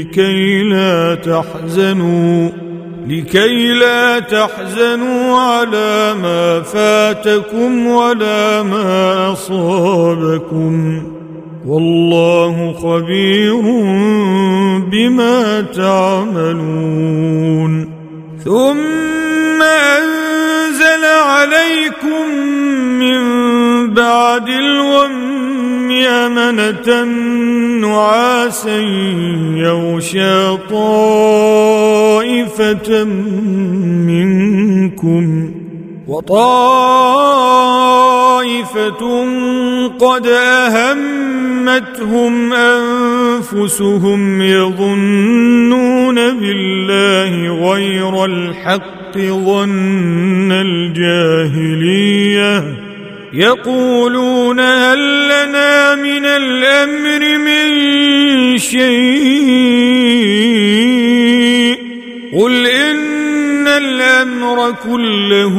لكي لا تحزنوا على ما فاتكم ولا ما أصابكم والله خبير بما تعملون ثم أنزل عليكم من بعد الغم أمنة نعاسا يغشى طائفة منكم وطائفة قد أهمتهم أنفسهم يظنون بالله غير الحق ظن الجاهلية يقولون هل لنا من الأمر من شيء قل إن الأمر كله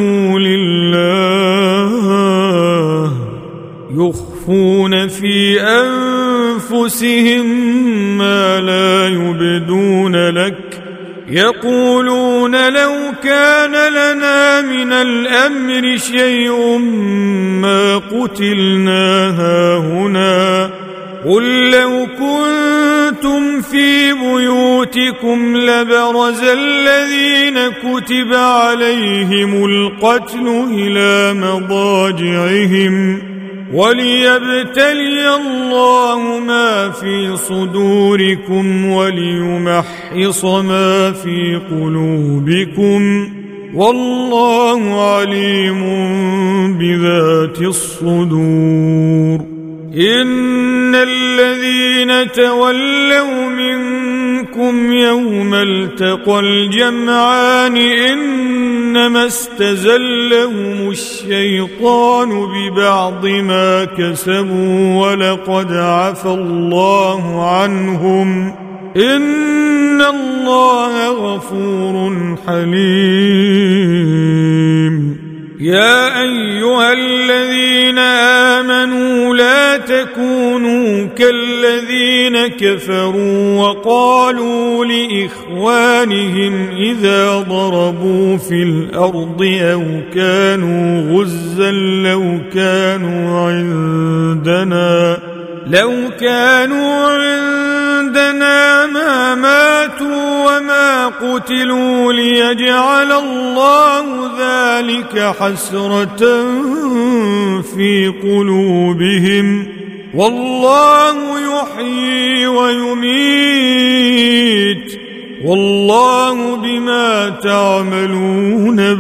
لله يخفون في أنفسهم ما لا يبدون لك يقولون لو كان لنا من الأمر شيء ما قتلنا هاهنا قل لو كنتم في بيوتكم لبرز الذين كتب عليهم القتل إلى مضاجعهم وليبتلي الله ما في صدوركم وليمحص ما في قلوبكم والله عليم بذات الصدور إن الذين تولوا منكم يوم التقى الجمعان إنما استزلهم الشيطان ببعض ما كسبوا ولقد عفا الله عنهم إن الله غفور حليم يا أيها الذين آمنوا لا تكونوا كالذين كفروا وقالوا لإخوانهم إذا ضربوا في الأرض أو كانوا غزا لو كانوا عندنا ما ماتوا وما قتلوا ليجعل الله ذلك حسرة في قلوبهم والله يحيي ويميت والله بما تعملون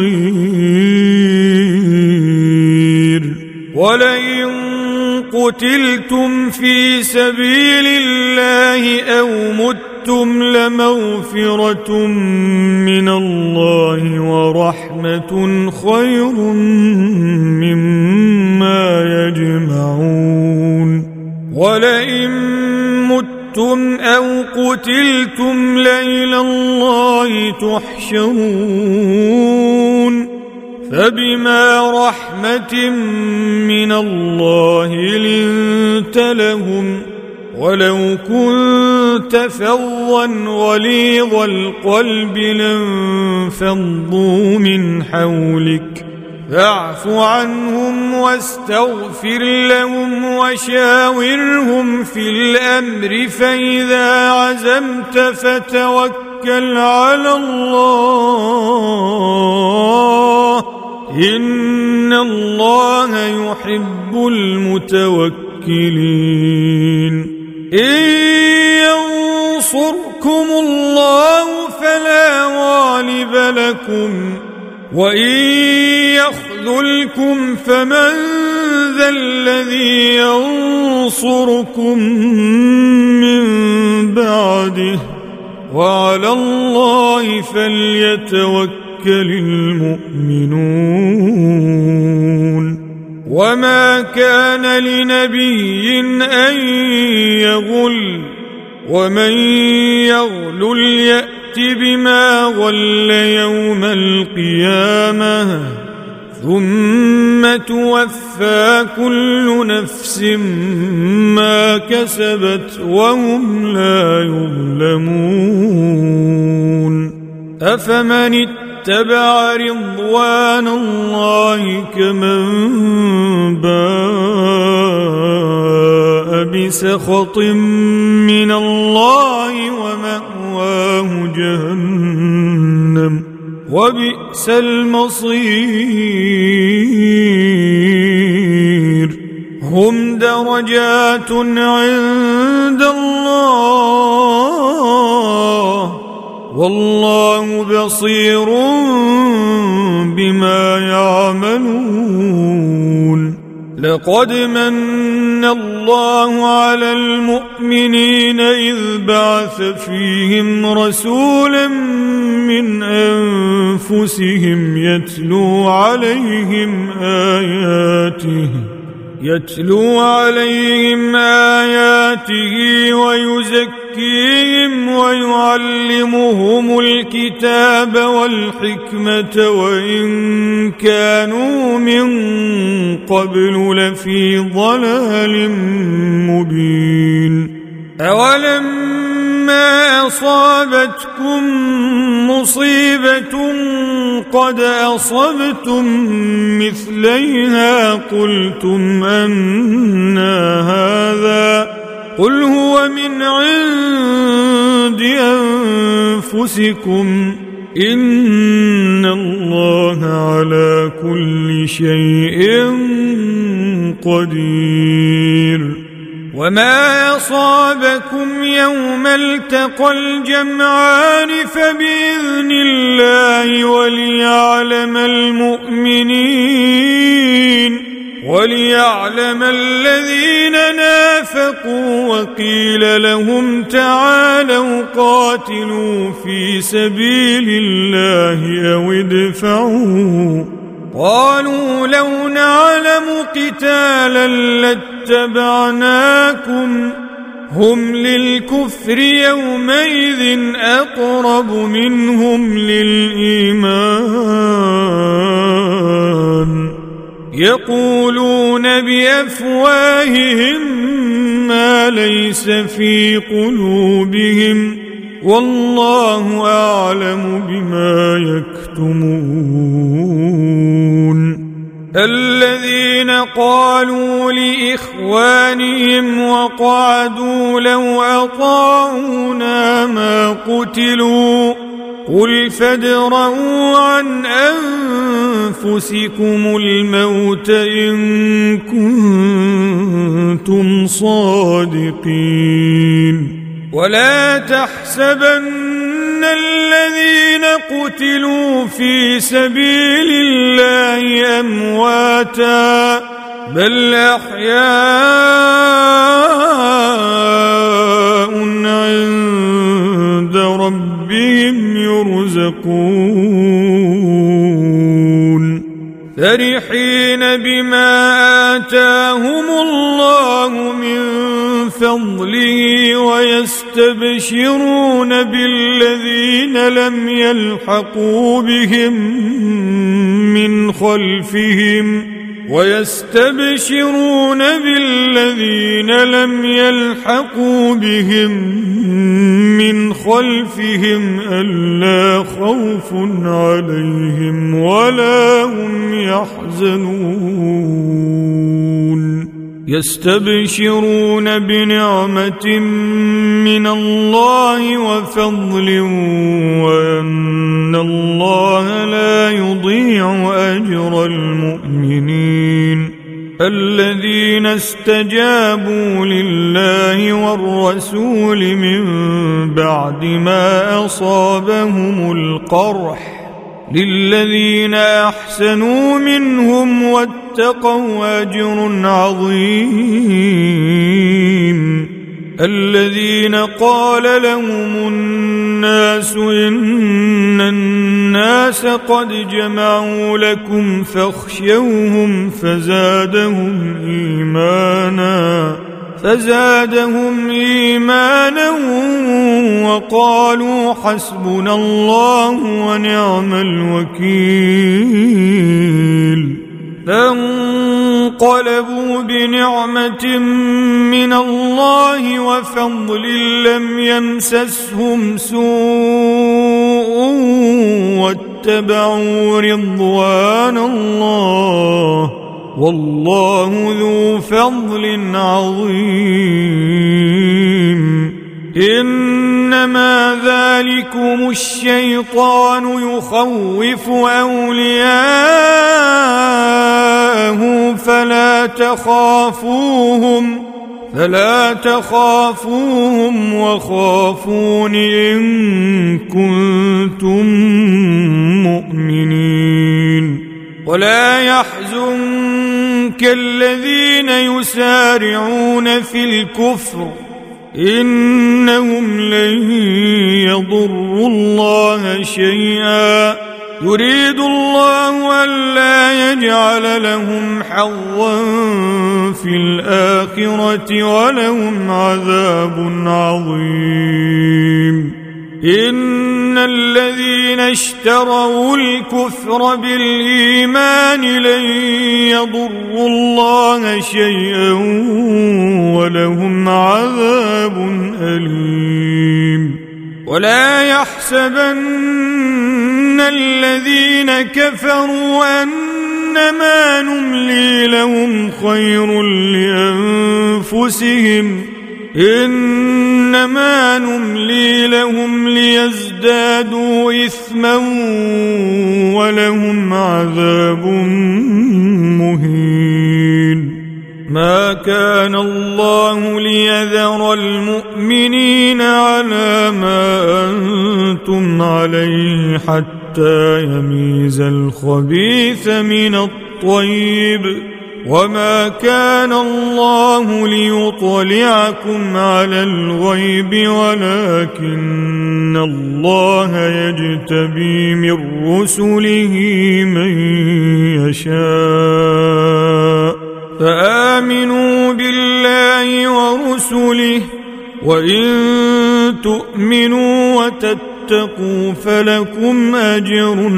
بصير ولئن قتلتم في سبيل الله أو متم لمغفرة من الله ورحمة خير مما يجمعون ولئن متم أو قتلتم لإلى الله تحشرون فبما رحمة من الله لنت لهم ولو كنت فظا غليظ القلب لانفضوا من حولك فاعف عنهم واستغفر لهم وشاورهم في الأمر فإذا عزمت فتوكل على الله إن الله يحب المتوكلين إن ينصركم الله فلا غالب لكم وإن يخذلكم فمن ذا الذي ينصركم من بعده وعلى الله فليتوكل المؤمنون وما كان لنبي أن يغل ومن يغلل يأت بما غل يوم القيامة ثم توفى كل نفس ما كسبت وهم لا يظلمون أفمن اتبع رضوان الله كمن باء بسخط من الله ومأواه جهنم وبئس المصير هم درجات عند الله والله بصير بما يعملون لقد من الله على المؤمنين إذ بعث فيهم رسولا من أنفسهم يتلو عليهم آياته ويزكيهم ويعلمهم الكتاب والحكمة وإن كانوا من قبل لفي ضلال مبين أولما أصابتكم مصيبة قد أصبتم مثليها قلتم أنى هذا قل هو من عند أنفسكم إن الله على كل شيء قدير وما أصابكم يوم التقى الجمعان فبإذن الله وليعلم الذين نافقوا وقيل لهم تعالوا قاتلوا في سبيل الله أو ادفعوا قالوا لو نعلم قتالا لاتبعناكم هم للكفر يومئذ أقرب منهم للإيمان يقولون بأفواههم ما ليس في قلوبهم والله أعلم بما يكتمون الذين قالوا لإخوانهم وقعدوا لو أطاعونا ما قتلوا قل فادرءوا عن أنفسكم الموت إن كنتم صادقين ولا تحسبن الذين قتلوا في سبيل الله أمواتا بل أحياء عند ربهم يرزقون فرحين بما آتاهم الله من فضله ويستبشرون بالذين لم يلحقوا بهم من خلفهم ألا خوف عليهم ولا هم يحزنون يستبشرون بنعمة من الله وفضل وأن الله لا يضيع أجر المؤمنين الذين استجابوا لله والرسول من بعد ما أصابهم القرح للذين أحسنوا منهم واتقوا أجر عظيم الذين قال لهم الناس إن الناس قد جمعوا لكم فاخشوهم فزادهم إيمانا وقالوا حسبنا الله ونعم الوكيل فانقلبوا بنعمة من الله وفضل لم يمسسهم سوء واتبعوا رضوان الله والله ذو فضل عظيم إنما ذلكم الشيطان يخوف أولياءه فلا تخافوهم وخافون إن كنتم مؤمنين ولا يحزنك الذين يسارعون في الكفر إنهم لن يضروا الله شيئا يريد الله ألا يجعل لهم حظا في الآخرة ولهم عذاب عظيم إن الذين اشتروا الكفر بالإيمان لن يضروا الله شيئا ولهم عذاب أليم ولا يحسبن الذين كفروا أنما نملي لهم خير لأنفسهم إنما نملي لهم ليزدادوا إثما ولهم عذاب مهين ما كان الله ليذر المؤمنين على ما أنتم عليه حتى يميز الخبيث من الطيب وما كان الله ليطلعكم على الغيب ولكن الله يجتبي من رسله من يشاء فآمنوا بالله ورسله وإن تؤمنوا وتتقوا فلكم أجر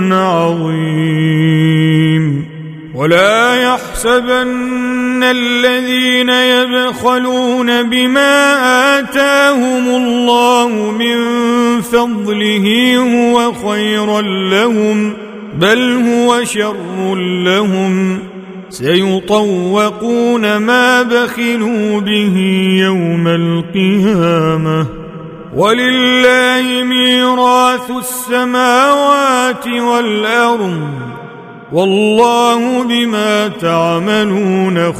عظيم ولا يحسبن الذين يبخلون بما آتاهم الله من فضله هو خيرا لهم بل هو شر لهم سيطوقون ما بخلوا به يوم القيامة ولله ميراث السماوات والأرض والله بما تعملون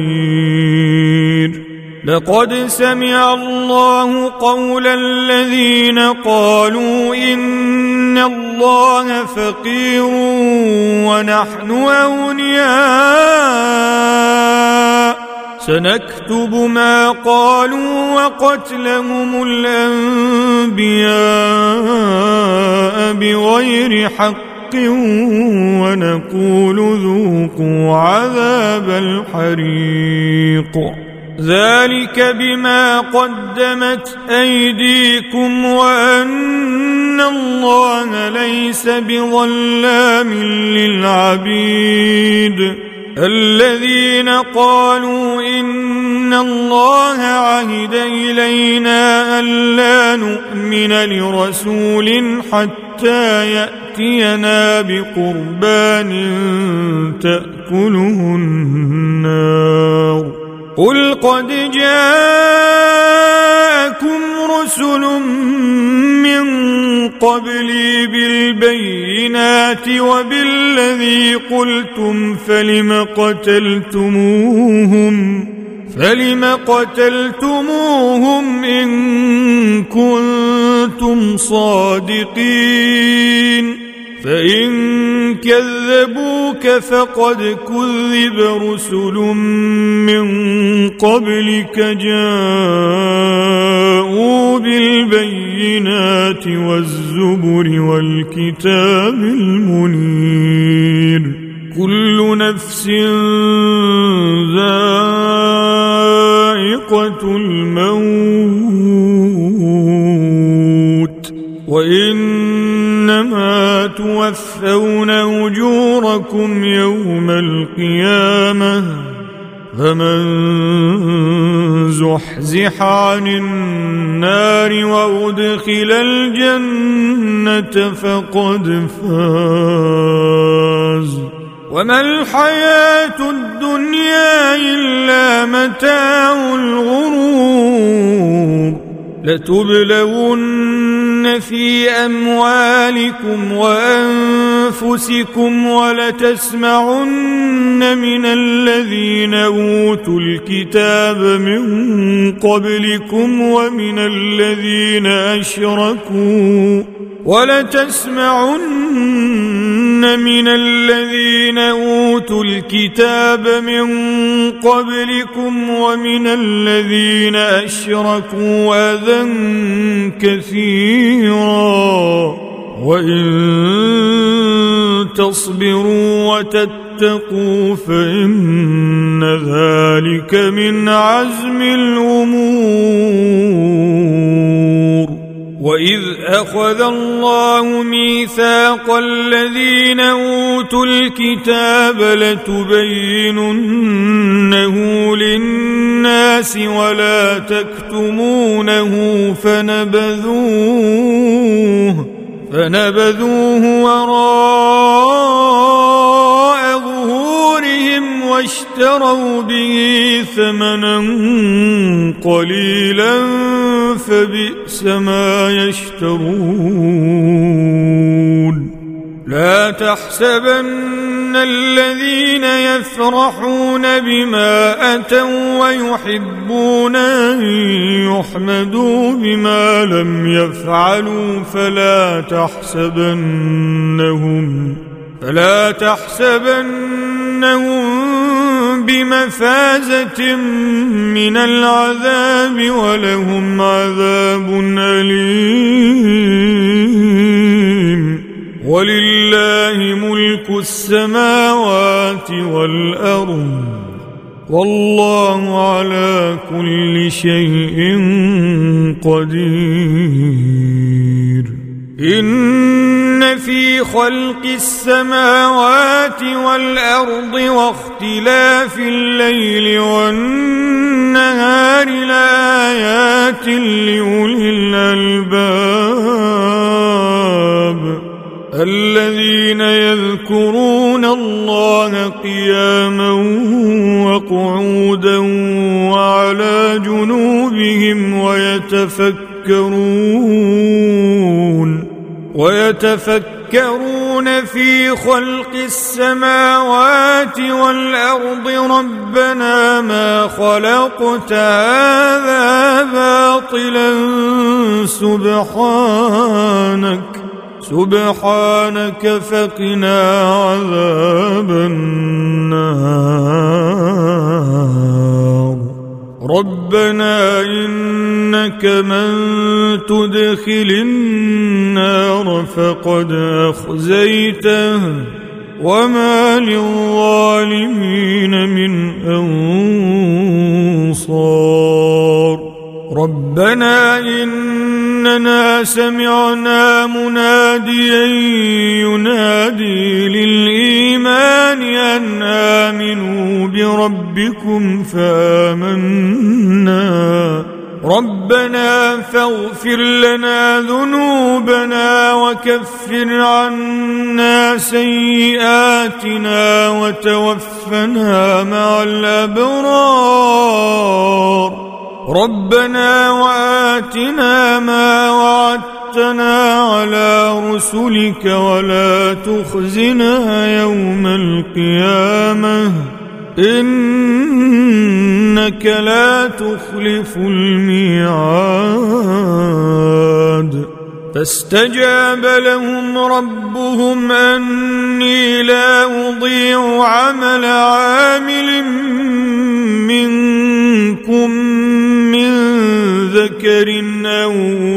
خبير لقد سمع الله قول الذين قالوا إن الله فقير ونحن أغنياء سنكتب ما قالوا وقتلهم الأنبياء بغير حق ونقول ذوقوا عذاب الحريق ذلك بما قدمت أيديكم وأن الله ليس بظلام للعبيد الذين قالوا إن الله عهد إلينا ألا نؤمن لرسول حتى يأتينا بقربان تأكله النار قل قد جاءكم رسل من قبلي بالبينات وبالذي قلتم فلم قتلتموهم إن كنتم صادقين فإن كذبوك فقد كذب رسل من قبلك جاءوا بالبينات والزبر والكتاب المنير كل نفس ذائقة الموت وإنما توفون أجوركم يوم القيامة فمن زحزح عن النار وأدخل الجنة فقد فاز وما الحياة الدنيا إلا متاع الغرور لتبلون في أموالكم وأنفسكم ولتسمعن من الذين أوتوا الكتاب من قبلكم ومن الذين أشركوا أذى كثيرا وإن تصبروا وتتقوا فإن ذلك من عزم الأمور وإذ أخذ الله ميثاق الذين أوتوا الكتاب لتبيننه للناس ولا تكتمونه فنبذوه وراء ظهورهم واشتروا به ثمنا قليلا فبئس ما يشترون لا تحسبن الذين يفرحون بما أتوا ويحبون أن يحمدوا بما لم يفعلوا فلا تحسبنهم بمفازة من العذاب ولهم عذاب أليم ولله ملك السماوات والأرض والله على كل شيء قدير إن في خلق السماوات والأرض واختلاف الليل والنهار لآيات لأولي الألباب الذين يذكرون الله قياما وقعودا وعلى جنوبهم ويتفكرون في خلق السماوات والأرض ربنا ما خلقت هذا باطلا سبحانك فقنا عذاب النار ربنا إنك من تدخل النار فقد أخزيته وما للظالمين من أنصار ربنا إننا سمعنا مناديا ينادي للإيمان أن آمنوا بربكم ربنا فاغفر لنا ذنوبنا وكفر عنا سيئاتنا وتوفنا مع الأبرار ربنا وآتنا ما وعدتنا على رسلك ولا تخزنا يوم القيامة إنك لا تخلف الميعاد فاستجاب لهم ربهم أني لا أضيع عمل عامل منكم من ذكر أو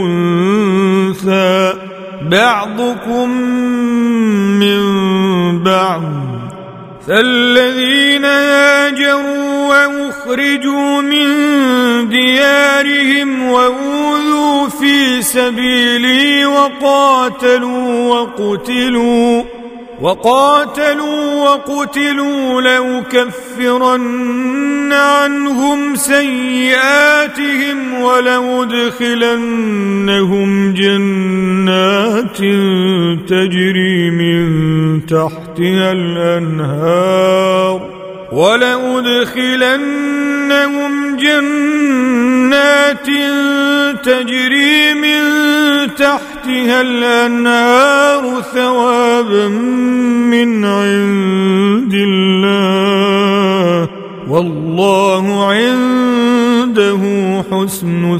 أنثى بعضكم من بعض فالذين هاجروا وأخرجوا من ديارهم وأوذوا في سبيلي وقاتلوا وقتلوا لأكفرن عنهم سيئاتهم ولأدخلنهم جنات تجري من تحتها الأنهار ثوابا من عند الله والله عنده حسن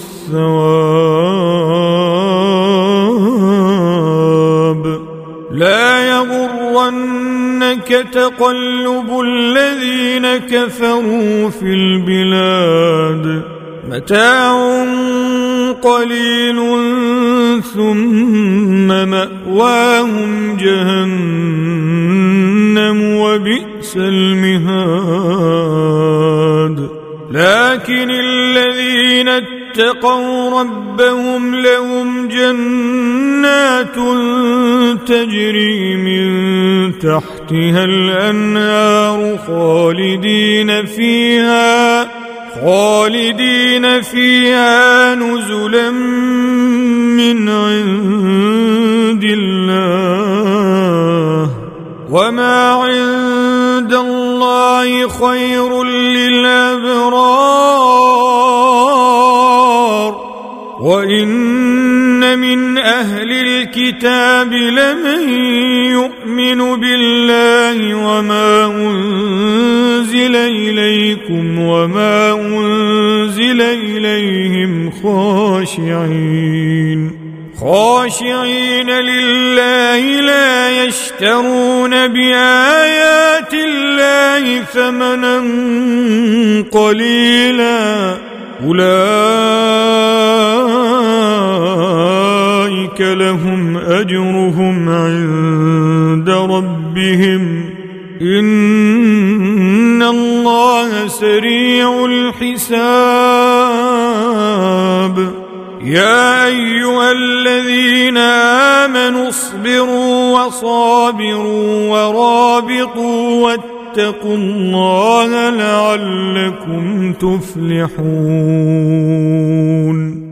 الثواب لا يغرنك تقلب الذين كفروا في البلاد متاع قليل ثم مأواهم جهنم وبئس المهاد لكن الذين اتقوا ربهم لهم جنات تجري من تحتها الأنهار خالدين فيها نزلا من عند الله وما عند الله خير للأبرار وإن من أهل الكتاب لمن يؤمن بالله وما أنزل إليكم وما أنزل إليهم خاشعين لله لا يشترون بآيات الله ثمنا قليلا أولئك لهم أجرهم عند ربهم إن الله سريع الحساب يا أيها الذين آمنوا اصبروا وصابروا ورابطوا واتقوا الله لعلكم تفلحون